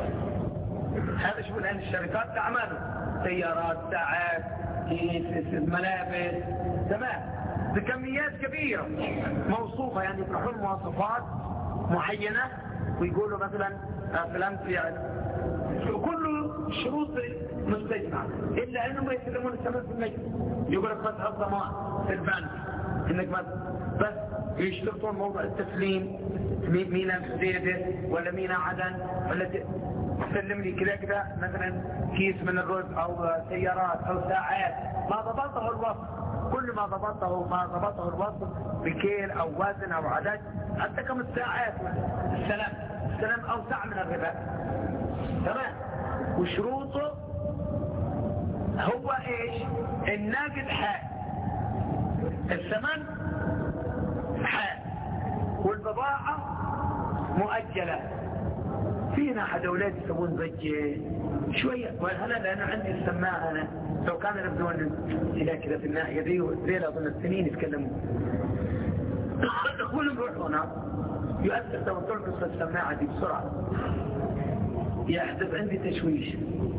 هذا شو الآن الشركات تعمله سيارات ساعات ملابس تمام بكميات كبيرة موصوفة، يعني يطرحون مواصفات معينة ويقولوا مثلا فلان يعني كل شروط مستجمع إلا أنهم ما يسلمون الثمن في المجلس. يقول لك بس الضمان في البنك إنك بس يشترطون موضوع التسليم مينا زيادة ولا مينا عدن ولا تسلم لي كذا مثلا كيس من الرز أو سيارات أو ساعات ما ضبطه الوصف. كل ما ضبطه الوصف بكيل أو وزن أو عدد حتى كم الساعات السلام أوسع من الربا تمام. وشروطه هو ايش؟ الناقد حال، الثمن حال، والبضاعة مؤجلة. فينا أحد أولاد يسوون ضجة شوية وهلا لأنه عندي السماعة أنا لو كان يبدون إلى كذا في الناحية ذي أظن السنين يتكلمون كلهم يروحوا هنا يؤثر توتر قصة السماعة دي بسرعة يحدث عندي تشويش.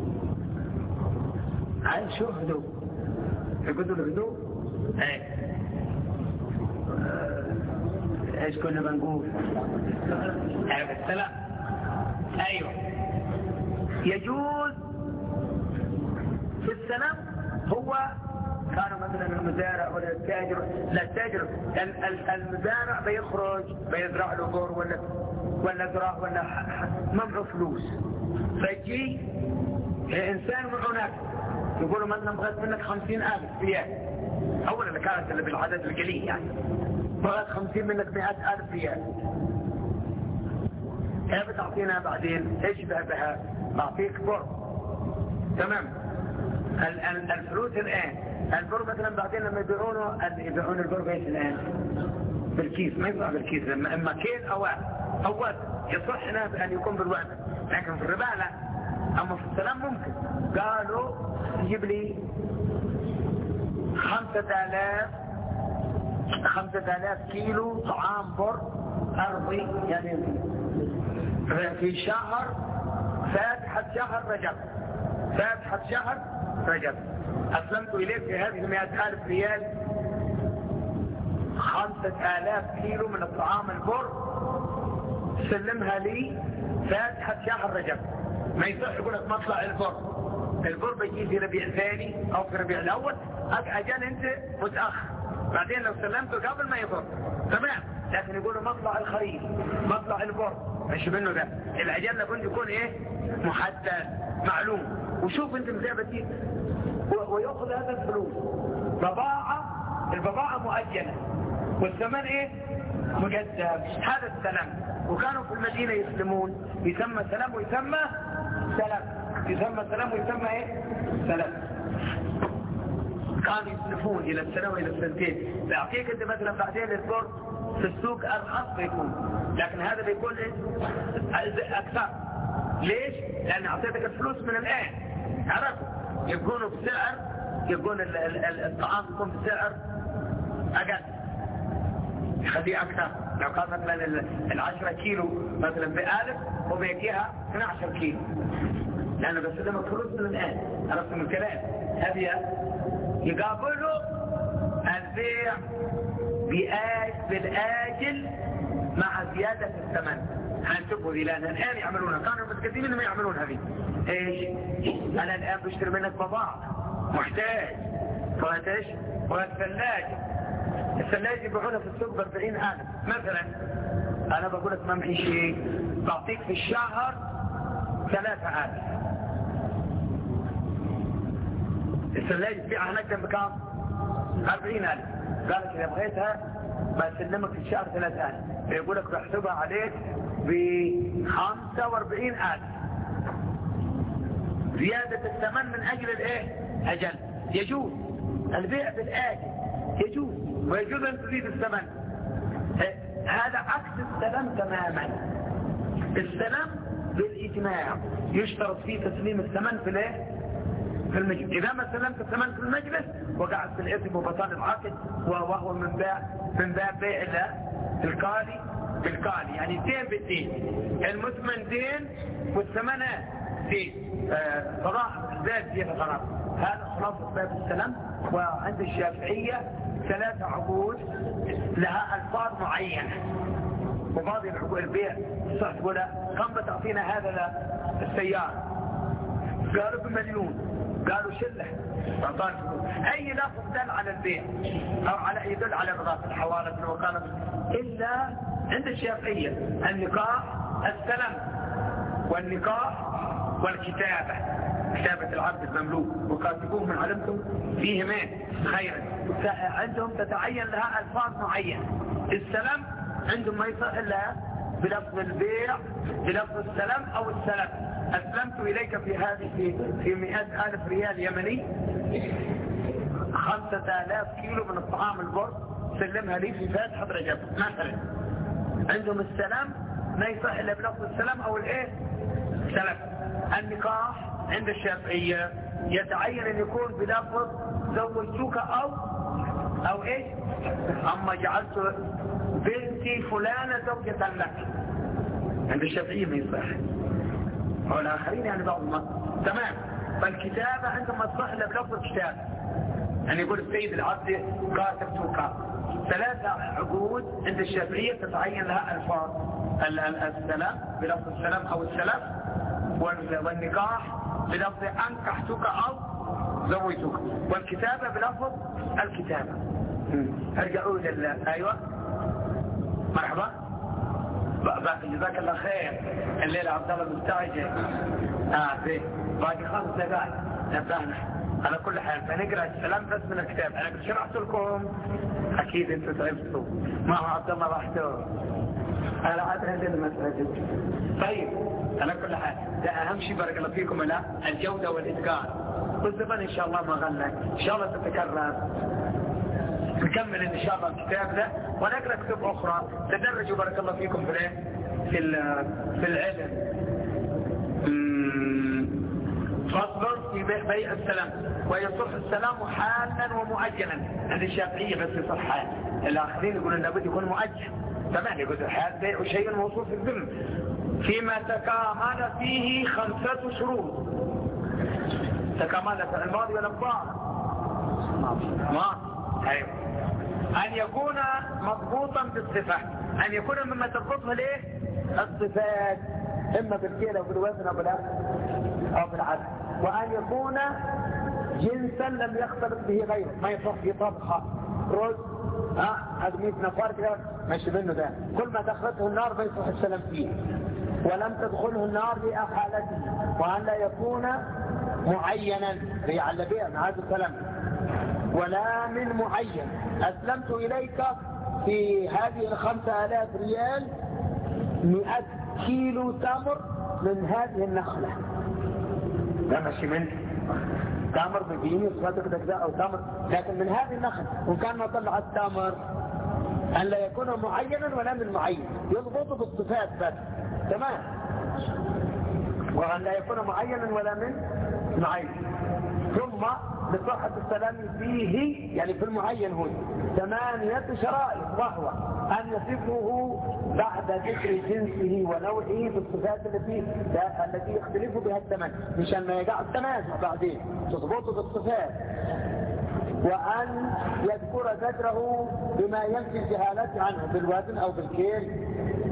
عايز شو هدوء يقولوا الهدوء ايش كنا بنقول السلام. ايوه يجوز في السلام. هو كانوا مثلا المزارع ولا التاجر لا التاجر المزارع بيخرج بيزرع له بور ولا زراع ولا ممعه فلوس فيجي انسان معه ناس يقولوا مثلا بغيت منك 50,000 ريال. اولا اللي كانت اللي بالعدد القليل يعني بغيت 50 منك 100,000 ريال. كيف تعطينا بعدين؟ ايش بها؟ اعطيك بر تمام الفلوس الآن البر مثلا بعدين لما يبيعون البر ايش الآن بالكيس، ما يبقى بالكيس، لما اما كيس او يصح هنا بأن يكون بالوزن، لكن في الربا لا. اما في السلام ممكن. قالوا يجيب لي 5000 كيلو طعام بر أرضي، يعني في شهر فاتحة شهر رجب أسلمت إليك في هذه 100,000 ريال 5000 كيلو من الطعام البر، سلمها لي فاتحة شهر رجب. ما يصح يقول لك مطلع البر بيجي في ربيع ثاني أو في ربيع الأول، أجل أنت متأخر، بعدين لو سلمته قبل ما يضر تمام. لكن يقولوا مطلع الخريف، مطلع البر، مش منه ده. الأجل لابد يكون ايه محدد معلوم. وشوف انت مزابتي ويأخذ هذا الفلوس البضاعة مؤجلة والثمن ايه مقدم. هذا السلام. وكانوا في المدينة يسلمون، يسمى سلام ويسمى سلام، يسمى سلام ويسمى ايه سلام. كانوا يسلفون الى السنة والى السنتين. بأعطيك انت مثلا بعدين البر في السوق ارخص بيكون، لكن هذا بيكون اكثر. ليش؟ لان اعطيتك الفلوس من الان، عرفت؟ يكونوا بسعر، يكون الطعام يكون بسعر اقل، يخليه اكثر. لو كان مثلا 10 كيلو مثلا ب1000 وبيجيها 12 كيلو، لانه بسلمك فلوس من الان، عرفت من الكلام؟ هذه يقابله البيع بالآجل مع زيادة الثمن. هنشوفه ذي، لأن الآن يعملونها، كانوا المتقدمين ما يعملون هذه. ايش؟ أنا الآن بشتري منك بضاعة، محتاج فهات ايش؟ فهات الثلاجة يبيعونها في السوق ب40,000 مثلا. أنا بقول لك ما معي شيء، بعطيك في الشهر 3,000. الثلاجة تبيعها هناك بكام؟ 40,000. قالك إذا بغيتها بسلمك في الشهر 3,000، فيقول لك بحسبها عليك ب45,000 زيادة الثمن من أجل الإيه؟ أجل. يجوز البيع بالآجل، يجوز، ويجوز أن تزيد الثمن. هذا عكس السلام تماما. السلام بالإجماع يشترط فيه تسليم الثمن في الإيه؟ في المجلس. إذا ما سلمت الثمن في المجلس وقعت في الإثم وبطال العقد، وهو من باب بيع القالي بالقالي، يعني دين بالدين، المثمن دين والثمن دين، صلاح زاد زيادة غرام. هذا خلاصة باب السلام. وعند الشافعية 3 عقود لها ألفاظ معينة، وبعض العقود البيع صح تقول كم بتعطينا هذا السيارة؟ قالوا بمليون، قالوا شله، اي لفظ دل على البيع او على يدل على الرضا، الحوالة والوكالة، الا عند الشافعية النكاح السلام، والنكاح والكتابة، كتابة العبد المملوك، وكاتبوه من علمتم فيهما خيرا. عندهم تتعين لها الفاظ معينة. السلام عندهم ما يصح الا بلفظ البيع، بلفظ السلام او السلام. أسلمت إليك في هذه في 100,000 ريال يمني 5,000 كيلو من الطعام البر، سلمها لي في فاتحة رجب مثلا. عندهم السلام ما يصح إلا بلفظ السلام أو الإيه؟ سلام. النكاح عند الشافعية يتعين أن يكون بلفظ زوجتك أو إيش؟ أما جعلت بنتي فلانة زوجة لك، عند الشافعية ما يصح، والآخرين يعني بعضهم تمام. فالكتابة عندما تصح لبلفظ الكتاب، يعني يقول السيد العبد كاتبتك. 3 عقود عند الشافعية تتعين لها ألفاظ السلام بلفظ السلام أو السلام، والنكاح بلفظ أنكحتك أو زوجتك، والكتابة بلفظ الكتابة. ارجعوا أيوة مرحبا، جزاك الله خير. الليلة عبد الله مستعجل. زين، باقي 5 دقائق نبهنا. على كل حال فنقرأ السلام بس من الكتاب. انا قد شرحت لكم، اكيد انتم تعبتوا، ما هو عبد الله راحتوا. على عاد هذه المسألة. طيب على كل حال ده أهم شيء بارك الله فيكم لا الجودة والإتقان، والزمن إن شاء الله ما غلق، إن شاء الله تتكرر. نكمل إن شاء الله الكتاب ده ونقرأ كتب أخرى تدرجوا بارك الله فيكم في العلم. فاصبر في بيع السلام، ويصح السلام حالا ومؤجلا عند الشافعية بس يصح حال، الآخرين يقولون لابد يكون مؤجل. تمام، يقول الحال بيع شيء موصوف في الذم فيما تكامل فيه 5 شروط. تكامل في الماضي ولا الضار؟ ما أيوه. أن يكون مضبوطا بالصفات، أن يكون مما تضبطه ليه الصفات، إما بالكيل أو بالوزن أو بالعدد، وأن يكون جنسا لم يختلط به غيره، ما يصح في طبخة رز هذا 100 نفر كده ماشي منه، ده كل ما دخلته النار ما يصح السلام فيه، ولم تدخله النار لأحالته، وأن لا يكون معينا على بيع مع هذا السلام، ولا من معين. أسلمت إليك في هذه 5000 ريال 100 كيلو تمر من هذه النخلة، ده ماشي منه تمر بجيني صفاتك كذا أو تمر، لكن من هذه النخلة، وكان ما طلع التمر أن لا يكون معينا ولا من معين، يضبط بالصفات بس. تمام، وأن لا يكون معينا ولا من معين. ثم لصحة السلام فيه يعني في المعين هو 8 شرائط، وهو أن يصفه بعد ذكر جنسه ونوعه بالصفات التي يختلف بها الثمن، مشان ما يقع التنازع بعدين تضبطه بالصفات، وأن يذكر ذكره بما ينفي الجهالات عنه بالوزن أو بالكيل،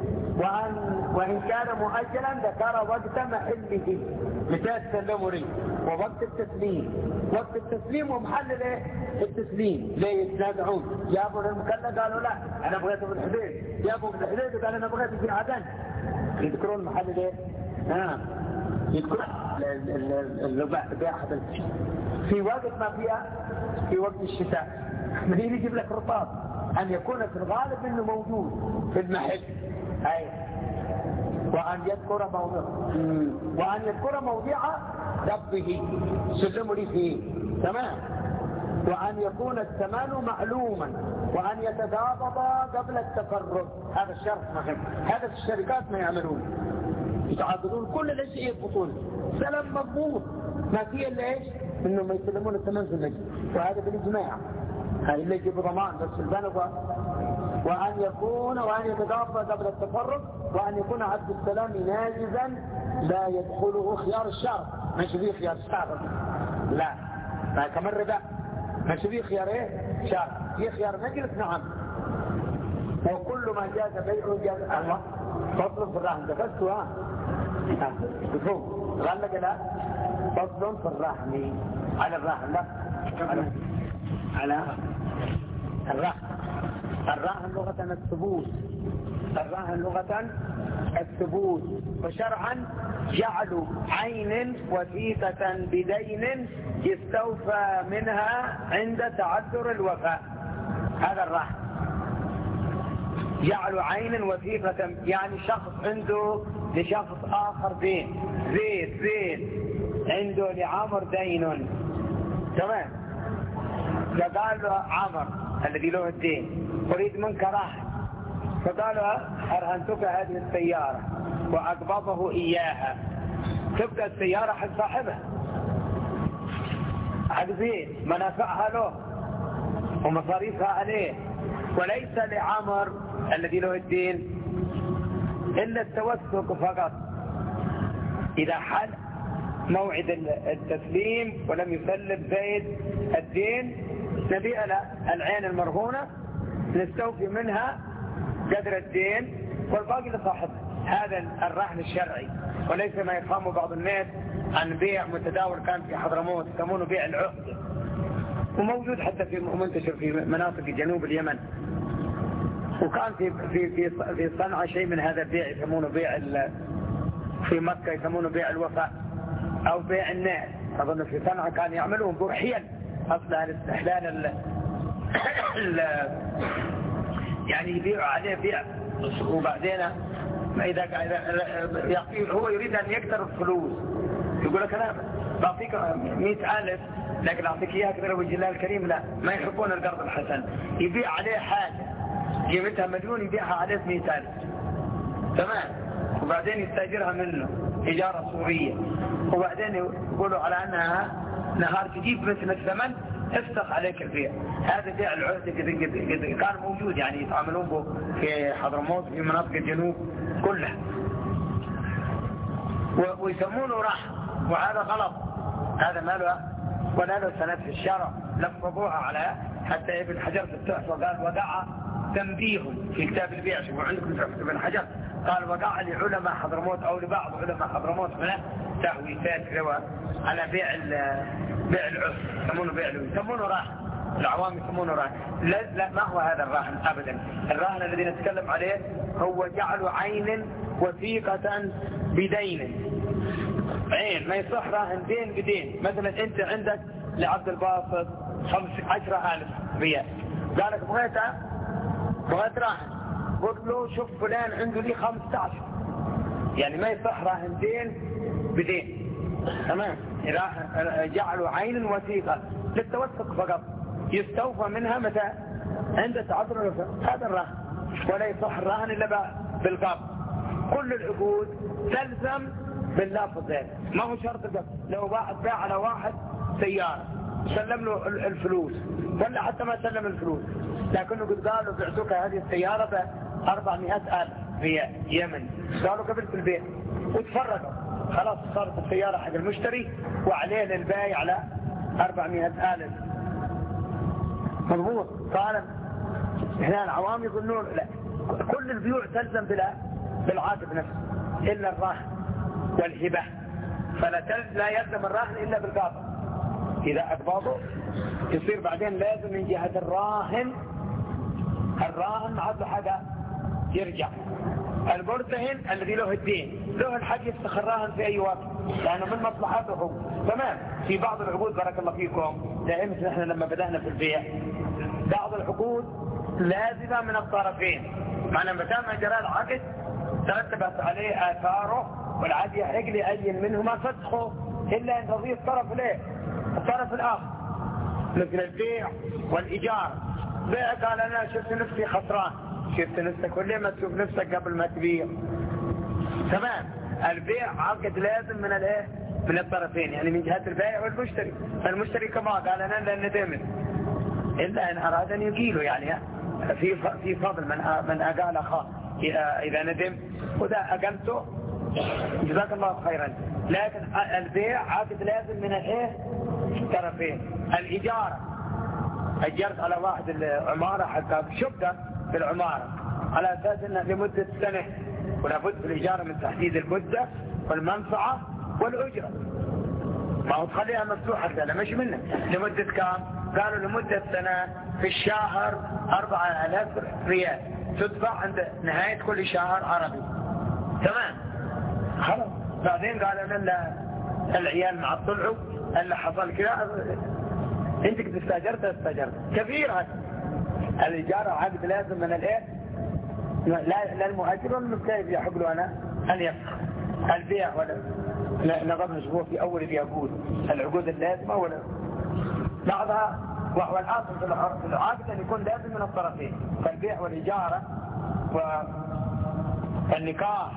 وإن كان مؤجلا ذكر وقت محله مثال تسلمري ووقت التسليم. وقت التسليم ومحل التسليم ليه يتنازعون؟ جابوا للمكلف قالوا لا أنا بغيته بالحديد، جابوا بالحديد وقالوا أنا بغيته في عدن. يذكرون محل ليه؟ يذكرون بأحد في وقت ما فيها في وقت الشتاء من يجيب لك رطاب، أن يكون في الغالب إنه موجود في المحل. وأن يذكر موضع ضبطه سلموا لي فيه. تمام. وأن يكون الثمن معلوما، وأن يتضابط قبل التفرد، هذا الشرط مهم. هذا في الشركات ما يعملون، يتعاقدون كل الاشياء يضبطون سلم مضبوط، ما فيه الا ايش؟ انه ما يسلمون الثمن في المجلس، وهذا بالاجماع، هذا اللي يجيب ضمان بس البنوة. وأن يتضابط قبل التفرق، وأن يكون عبد السلام ناجزا لا يدخله خيار الشرط، ما فيه خيار الشرط، لا ما كمان ربا، ما فيه خيار ايه شرط، فيه خيار مجلس. نعم. وكل ما جاز بيعه جاز الله. فصل في الرهن دفزته تفهم قال لك لا، فصل في الرهن على الرهن، لا على الرهن. الرهن لغة الثبوت، الرهن لغة الثبوت، وشرعا جعل عين وثيقة بدين يستوفى منها عند تعذر الوفاء، هذا الرهن. جعل عين وثيقة يعني شخص عنده لشخص آخر دين، زيد عنده لعمر دين، تمام، فقال له عمر الذي له الدين أريد منك رهن، فقال أرهنتك هذه السيارة وأقبضه إياها، تبقى السيارة حق صاحبها، حق زيد، منافعها له ومصاريفها عليه، وليس لعمر الذي له الدين إلا التوثق فقط. إذا حل موعد التسليم ولم يسلم زيد الدين نبيع العين المرهونة نستوفي منها قدر الدين والباقي لصاحبه. هذا الرهن الشرعي، وليس ما يفهمه بعض الناس عن بيع متداول كان في حضرموت يسمونه بيع العقد، وموجود حتى في منتشر في مناطق جنوب اليمن، وكان في صنعاء شيء من هذا البيع يسمونه بيع في مكة يسمونه بيع الوفاء أو بيع الناس. أظن في صنعاء كان يعملون برحيا أصلها الاستحلال يعني يبيعوا عليه بيع وبعدين إذا هو يريد أن يكتر الفلوس يقول لك أنا بعطيك 100,000 لكن أعطيك إياها كذا وجه الله الكريم. لا، ما يحبون القرض الحسن. يبيع عليه حاجة قيمتها مليون يبيعها عليه 100,000. تمام. وبعدين يستأجرها منه إجارة صورية، وبعدين يقولوا على أنها نهار تجيب مثل الثمن تفسخ عليك البيع. هذا بيع العهد قد كان موجود، يعني يتعاملون به في حضرموت في مناطق الجنوب كلها، ويسمونه رهن. وهذا غلط، هذا ما له ولا له سند في الشرع. لفظوها على حتى ابن حجر في التحفة قال وقع تنبيه في كتاب البيع. شوفوا عندكم تحفة ابن حجر قال وقع لعلماء حضرموت أو لبعض علماء حضرموت من تهويسات على بيع العهد، يسمونه بيع العهد، يسمونه راهن. العوام يسمونه راهن. لا، ما هو هذا الراهن أبدا. الراهن الذي نتكلم عليه هو جعل عين وثيقة بدين. عين ما يصح راهن دين بدين. مثلا أنت عندك لعبد الباسط 10,000 ريال، قالك بغيت راهن، قلت له شوف فلان عنده لي 15، يعني ما يصح راهن دين بدين. تمام. جعلوا عين وثيقة للتوثق فقط، يستوفى منها متى عند تعذر هذا الراهن، ولا يصح الراهن إلا بالقبض. كل العقود تلزم باللفظ ذلك، ما هو شرط القبض. لو باع على واحد سيارة سلم له الفلوس، ولا حتى ما سلم الفلوس، لكنه قد قالوا بعتوك هذه السيارة ب400,000 ريال يمن، قالوا قبلت البيع وتفرقوا، خلاص صارت السيارة حق المشتري وعليه للبايع على 400,000. مضبوط. قال هنا العوام يقولون لا، كل البيوع تلزم بالعاقد نفسه إلا الراهن والهبة، لا يلزم الراهن إلا بالقابض. إذا أقبضه يصير بعدين لازم من جهة الراهن عاد حاجة يرجع. المرتهن الذي له الدين له الحق يفسخ الراهن في أي وقت، لأنه من مصلحته. تمام. في بعض العقود بارك الله فيكم دائما احنا لما بدأنا في البيع بعض العقود لازمة من الطرفين، معنى متى ما جرى العقد ترتبت عليه آثاره والعقد يحق لأي منهما فسخه إلا أن تضيف الطرف الآخر، مثل البيع والإيجار. بيع قال أنا شفت نفسي خسران، شفت نفسك كل ما تشوف نفسك قبل ما تبيع. تمام. البيع عقد لازم من الطرفين، يعني من جهة البائع والمشتري. فالمشتري كما قال أنا لن ندمن إلا أن أراد أن يقيله، يعني في فضل من أقال أخاه إذا ندم وإذا أقلته جزاك الله خيرا. لكن البيع عقد لازم من الطرفين. الإجارة أجرت على واحد العمارة حتى شقة في العمارة على أساس أنها لمدة سنة، ولا بد في الإجارة من تحديد المدة والمنفعة والأجرة، ما هو تخليها مفتوحة كذا مش منه. لمدة كام؟ قالوا لمدة سنة، في الشهر 4,000 ريال تدفع عند نهاية كل شهر عربي. تمام. خلاص. بعدين قال أنا العيال مع الطلعوا اللي حصل كذا، انت كنت استاجرت كبير. هذا الإجارة عقد لازم من لا المؤجر ولا المستأجر يحق له أنا أن يفسخ. البيع ولا نظرنا شبوه في أول بيقول العقود اللازمة ولا بعضها، وهو الأصل في العقد أن يكون لازم من الطرفين. فالبيع والإجارة والنكاح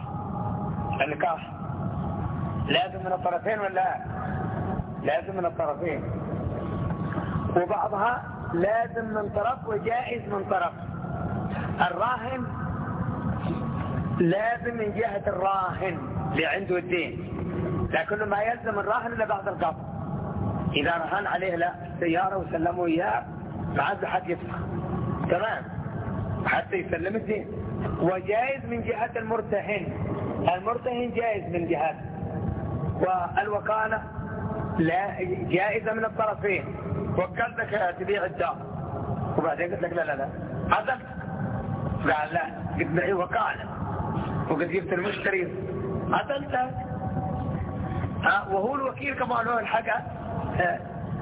لازم من الطرفين ولا لازم من الطرفين، وبعضها لازم من طرف وجائز من طرف. الراهن لازم من جهة الراهن اللي عنده الدين، لكن ما يلزم الراهن إلا بعد القبض. إذا رهن عليه لا سيارة وسلموا إياه ما عاد حد يفسخ. تمام. حتى يسلم الدين. وجائز من جهة المرتهن جائز من جهة. والوكالة لا جائزة من الطرفين. وكلتك تبيع الدار وبعدين قلت لك لا عزمت، قال لا قلت معي وكالة وقد جبت المشتري عزمتك. وهو الوكيل كما له الحق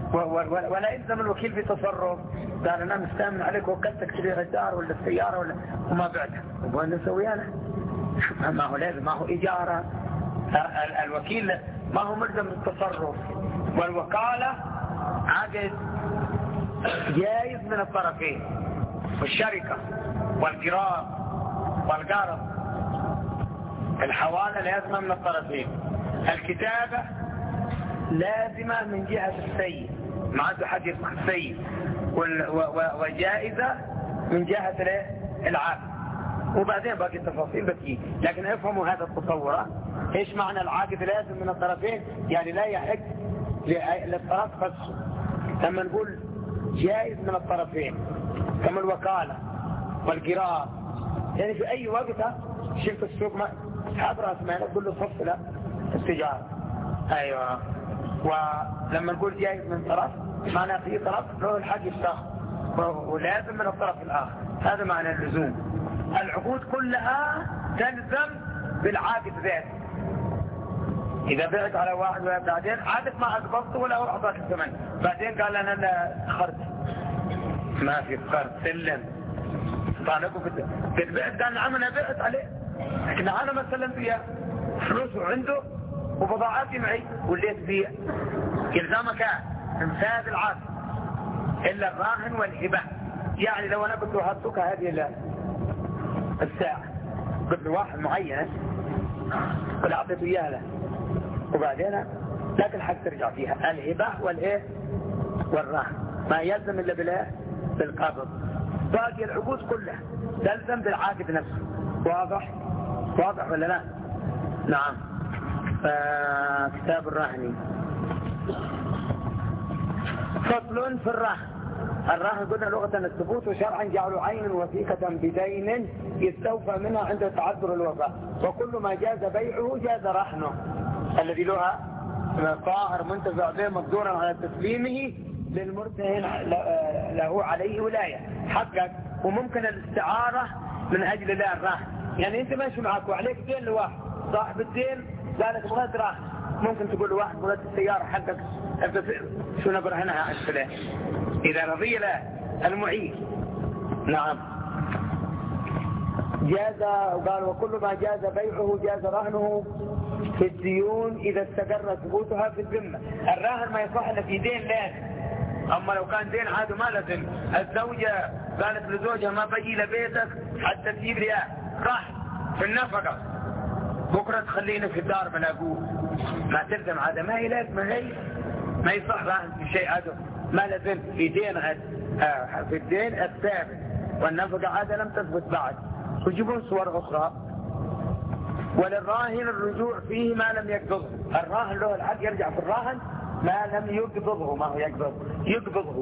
ولا يلزم الوكيل بتصرف. قال انا مستأمن عليك وكلتك تبيع الدار ولا السيارة وما بعتها، وين نسوي انا؟ ما هو لازم، ما هو اجارة. الوكيل ما هو ملزم بالتصرف. والوكالة عقد جائز من الطرفين، والشركة والقراض والقرض. الحوالة لازمة من الطرفين. الكتابة لازمة من جهة السيد، ما عنده حد يصبح السيد، وجائزة من جهة العبد. وبعدين باقي التفاصيل بتيجي، لكن افهموا هذا التصور. ايش معنى العقد لازم من الطرفين؟ يعني لا يحق للطرف خصه. لما نقول جائز من الطرفين كما الوكالة والقراء، يعني في اي وقت شفت السوق حاب راس مالك تقول له صف له التجارة. ايوه. ولما نقول جائز من طرف معنى في طرف له الحق يشتغل، ولازم من الطرف الاخر. هذا معنى اللزوم. العقود كلها تلزم بالعاقد ذاته. إذا بعت على واحد بعدين عادت ما أقبضته ولا هو أعطاك الثمن، بعدين قال أنا لا خرج، ما في قرض سلم طالبه بالبعت. قال نعم أنا بعت عليه، لكن أنا ما سلمت إياه، فلوسه عنده وبضاعاتي معي وليت بيع. إلزامك انفاذ العقد إلا الراهن والهبة. يعني لو أنا قلت له هاتوك هذه الساعة، قلت له واحد معين قل أعطيته إياها له، وبعدين لكن حق ترجع فيها. الهبة والراهن ما يلزم إلا بالقبض. باقي العقود كلها تلزم بالعاقد نفسه. واضح ولا لا؟ نعم. كتاب الراهن. فصل في الراهن. الراهن قلنا لغة الثبوت، وشرعا جعلوا عين وثيقة بدين يستوفى منها عند تعذر الوفاء. وكل ما جاز بيعه جاز رهنه، الذي له طاهر منتفع به مقدورا على تسليمه للمرتهن له عليه ولاية حقك. وممكن الاستعارة من أجل لا الراهن، يعني أنت ماشي معك وعليك دين لواحد، صاحب الدين قالك بغيت راهن، ممكن تقول لواحد بغيت السيارة حقك شو نبرهنها عن فلان إذا رضي له المعين. نعم. جاز. وقال وكل ما جاز بيعه جاز رهنه في الديون إذا استقر ثبوتها في الذمة. الراهن ما يصح إلا في دين لازم، أما لو كان دين عاد ما لازم. الزوجة قالت لزوجها ما بجي لبيتك حتى تجيب لي راح في النفقة، بكرة تخليني في الدار بلا أبوه، ما تلزم عادة، ما هي لازم، ما يصح راهن في شيء عادة ما لازم. في دين في الدين الثابت، والنفقة عادة لم تثبت بعد. ويجيبون صور أخرى. وللراهن الرجوع فيه ما لم يقبضه. الراهن له الحق يرجع في الراهن ما لم يقبضه. ما هو يقبضه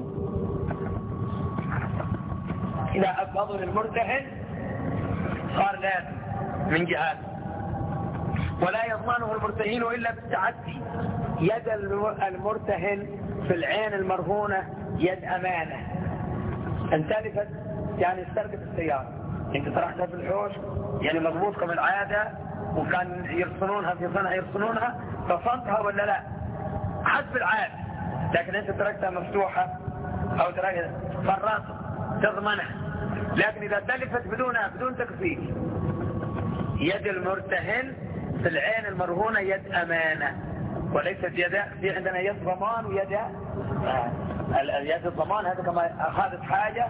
إذا أقبضه للمرتهن صار لازم من جهات. ولا يضمنه المرتهن إلا بالتعدي. يد المرتهن في العين المرهونة يد أمانة. ان تلفت يعني استرقت السيارة، انت طرحتها في الحوش يعني مضبوط كما العادة، وكان يرسلونها في صنع يرسلونها، تصنتها ولا لا حسب العادة، لكن انت تركتها مفتوحة او تركتها فرات تضمنها. لكن اذا تلفت بدون تكفير، يد المرتهن في العين المرهونة يد امانة، وليست يد. في عندنا يد ضمان ويد يد الضمان. هذا كما اخذت حاجة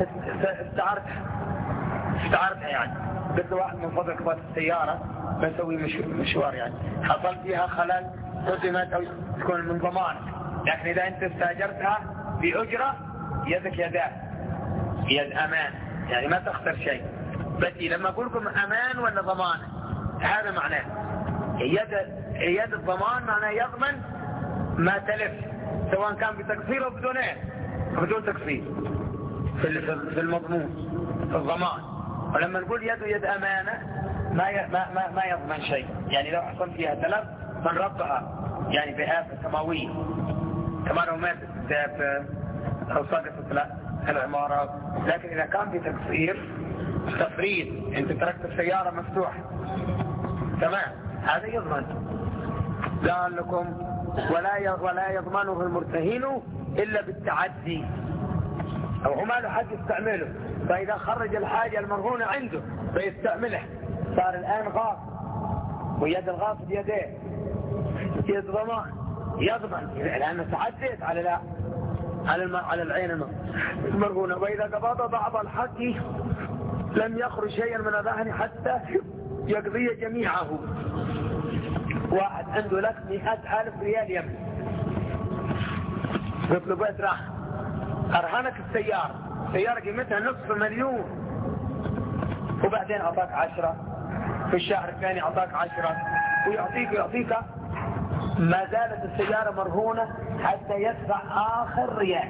استعارتها يعني، قلت واحد من فضلك بات السيارة بسوي مشوار يعني حصل فيها خلل قدمت او تكون من ضمانك. لكن اذا انت استاجرتها بأجرة يدك يد امان، يعني ما تخسر شيء. بس لما اقول لكم امان ولا ضمان هذا معناه يد الضمان معناه يضمن ما تلف، سواء كان بتقصير او بدون تقصير في المضمون في الضمان. ولما نقول يد امانه ما يضمن شيء، يعني لو حصل فيها تلف من ربها يعني بآفة سماوية كما لو ماتت او صدقت العمارات. لكن اذا كان في تقصير تفريط، انت تركت السيارة مفتوحة تمام، هذا يضمن. قال لكم ولا يضمنه المرتهن إلا بالتعدي، أو هو ما له حد يستعمله، فإذا خرج الحاجة المرهونة عنده فيستعمله صار الآن غاصب، ويد الغاصب يديه، يد ضمان يضمن، لأنه تعديت على العين المرهونة. وإذا قبض بعض الحق لم يخرج شيئا من الرهن حتى يقضي جميعه. واحد عنده لك 100,000 ريال يملك، قلت له بيت راح أرهنك السيارة قيمتها نصف مليون، وبعدين أعطاك 10، في الشهر الثاني أعطاك 10، ويعطيك ما زالت السيارة مرهونة حتى يدفع آخر ريال،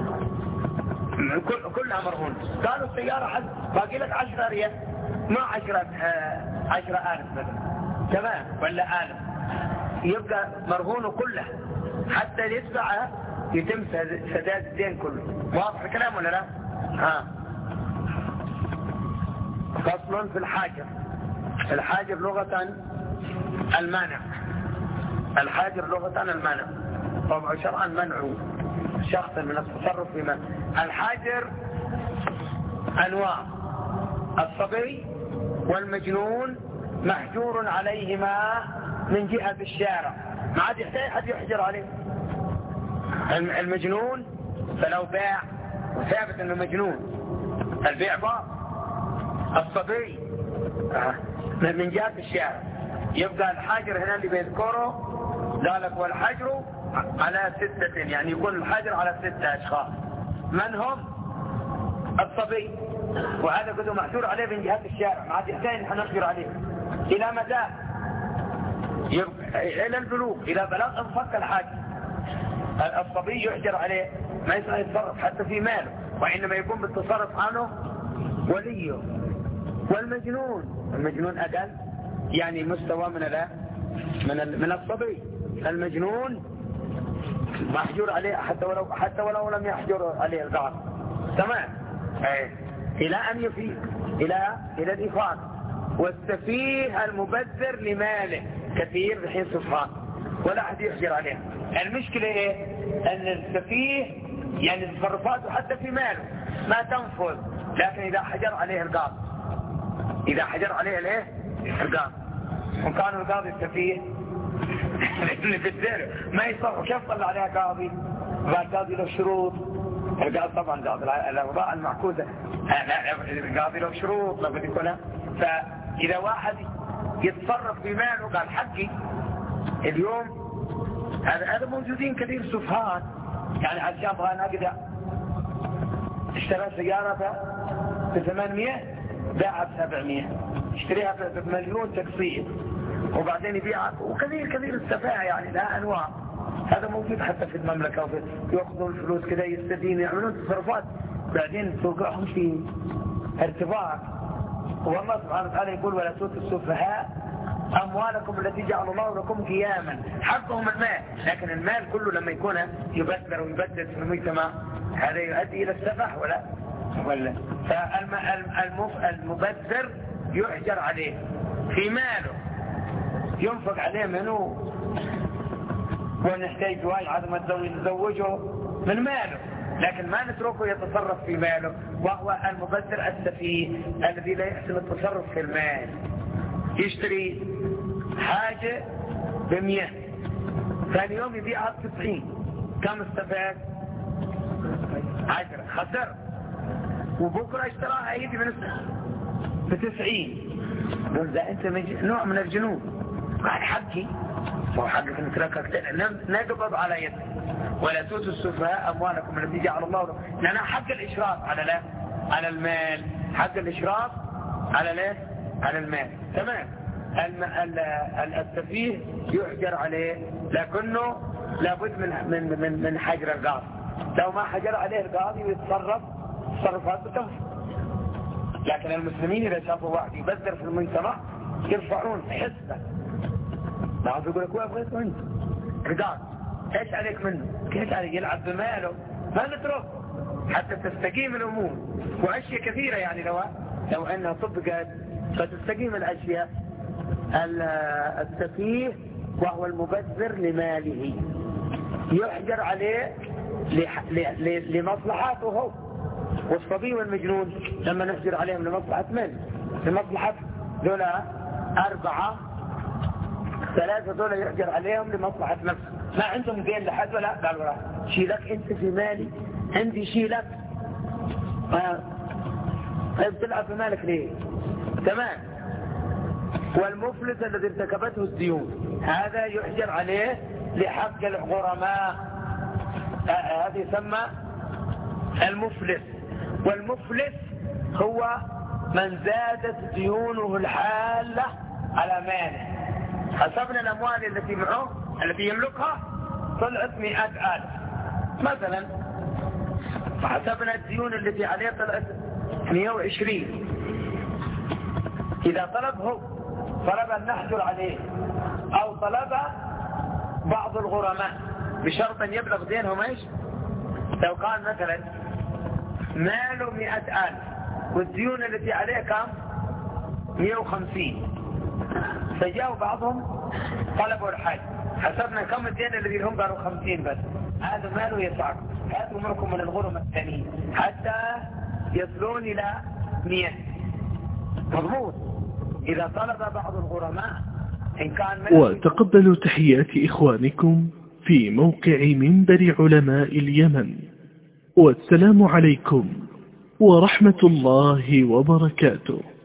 كلها مرهونة. قالوا السيارة حد باقي لك 10 ريال، ما 10,000 مثلا، تمام ولا 1000، يبقى مرهونه كلها حتى يدفعها يتم سداد الدين كله. واضح الكلام ولا لا؟ فصل في الحاجر. الحاجر لغة المانع، الحاجر لغة المانع، طبعا شرعا منع شخص من التصرف في منع. الحاجر أنواع: الصبي والمجنون محجور عليهما من جهة الشارع، ما عاد يحتاج حد يحجر عليه. المجنون فلو باع وثابت انه مجنون البيع باع. الصبي من جهة الشارع. يبقى الحاجر هنا اللي بيذكره ذلك، والحجر على 6، يعني يكون الحجر على 6 أشخاص. من هم؟ الصبي، وهذا قد محجور عليه من جهة الشارع، ما عاد يحتاج نحن نحجر عليه. إلى متى؟ إلى البلوغ، إلى بلغ انفك الحاجر. الصبي يحجر عليه، ما يسمع يتصرف حتى في ماله، وإنما يكون بالتصرف عنه وليه. والمجنون أقل، يعني مستوى من الصبي. المجنون محجور عليه حتى ولو لم يحجر عليه البعض، تمام، إلى أن يفيق، إلى الإفاق. والسفيه المبذر لماله كثير بحين سفهان ولا أحد يحجر عليه. المشكلة إيه؟ أن السفيه يعني تصرفاته حتى في ماله ما تنفذ، لكن إذا حجر عليه القاضي، إذا حجر عليه القاضي، وكان القاضي السفيه اللي في الدير ما يصرف، كيف طلع عليها قاضي؟ القاضي له شروط، القاضي طبعا الأوضاع المعكوسة، القاضي له شروط لابد يكونها. فإذا واحد يتصرف بماله قال حقي اليوم، هذا موجودين كثير سفهان، يعني عشان بغى نقدع اشترى سيارة ب800 باعها ب700، اشتريها ب1,000,000 تقسيط، وبعدين يبيعها، وكثير السفاهة يعني لها أنواع. هذا موجود حتى في المملكة، يأخذوا الفلوس كذا يستدين، يعملون تصرفات بعدين توقعهم في ارتباط. والله سبحانه وتعالى يقول: ولا تؤتوا السفهاء أموالكم التي جعل الله لكم قياما. حقهم المال، لكن المال كله لما يكون يبذر ويبدل في المجتمع هذا يؤدي إلى السفح ولا. فالمبذر يحجر عليه في ماله، ينفق عليه منه، ونحتاج زواج عدم نزوجه من ماله، لكن ما نتركه يتصرف في ماله. وهو المبذر السفيه الذي لا يحسن التصرف في المال. يشتري حاجة ب100، ثاني يوم يبيعها ب90، كم استفاد؟ 10، خسر. وبكرة اشتراها يدي ب90. قل ده انت نوع من الجنون. قال حقي، هو حقك نتركك نقبض على يدك. ولا تؤتوا السفهاء أموالكم التي جعل الله لكم، لأن حق الإشراف على المال، حق الإشراف على المال، تمام. السفيه يحجر عليه، لكنه لابد من حجر القاضي. لو ما حجر عليه القاضي ويتصرف تصرفات بتنفذ. لكن المسلمين إذا شافوا واحد يبذر في المجتمع يرفعون حسبه، بعض يقول لك: وين بغيت انت رقاق، ايش عليك منه؟ كيف عليك؟ يلعب بماله، ما نترك حتى تستقيم الامور. واشياء كثيره يعني لو انها طبقت فتستقيم الاشياء. السفيه وهو المبذر لماله يحجر عليه لمصلحاته هو. والصبي والمجنون لما نحجر عليهم لمصلحة من؟ لمصلحة دولة 4 3 دولة يحجر عليهم لمصلحة نفسه، ما عندهم دين لحد ولا قالوا لا شيلك انت في مالي عندي شيلك، بتلعب في مالك ليه؟ تمام. والمفلس الذي ارتكبته الديون هذا يحجر عليه لحق الغرماء، هذا يسمى المفلس. والمفلس هو من زادت ديونه الحالة على ماله. حسبنا الأموال التي معه التي يملكها طلعت 100,000 مثلا، فحسبنا الديون التي عليه طلعت 120. إذا طلب أن نحجر عليه أو طلب بعض الغرماء بشرط أن يبلغ دينهم ايش؟ لو قال مثلا ماله 100,000 والديون التي عليه كم 150، فجاءوا بعضهم طلبوا الحج، حسبنا كم الدين الذي لهم قالوا 50 بس، هذا ماله يسعر، هاتوا منكم من الغرماء الثانيين حتى يصلون إلى 100. مضبوط. إذا طلب بعض الغرماء إن كان وتقبلوا تحيات إخوانكم في موقع منبر علماء اليمن، والسلام عليكم ورحمة الله وبركاته.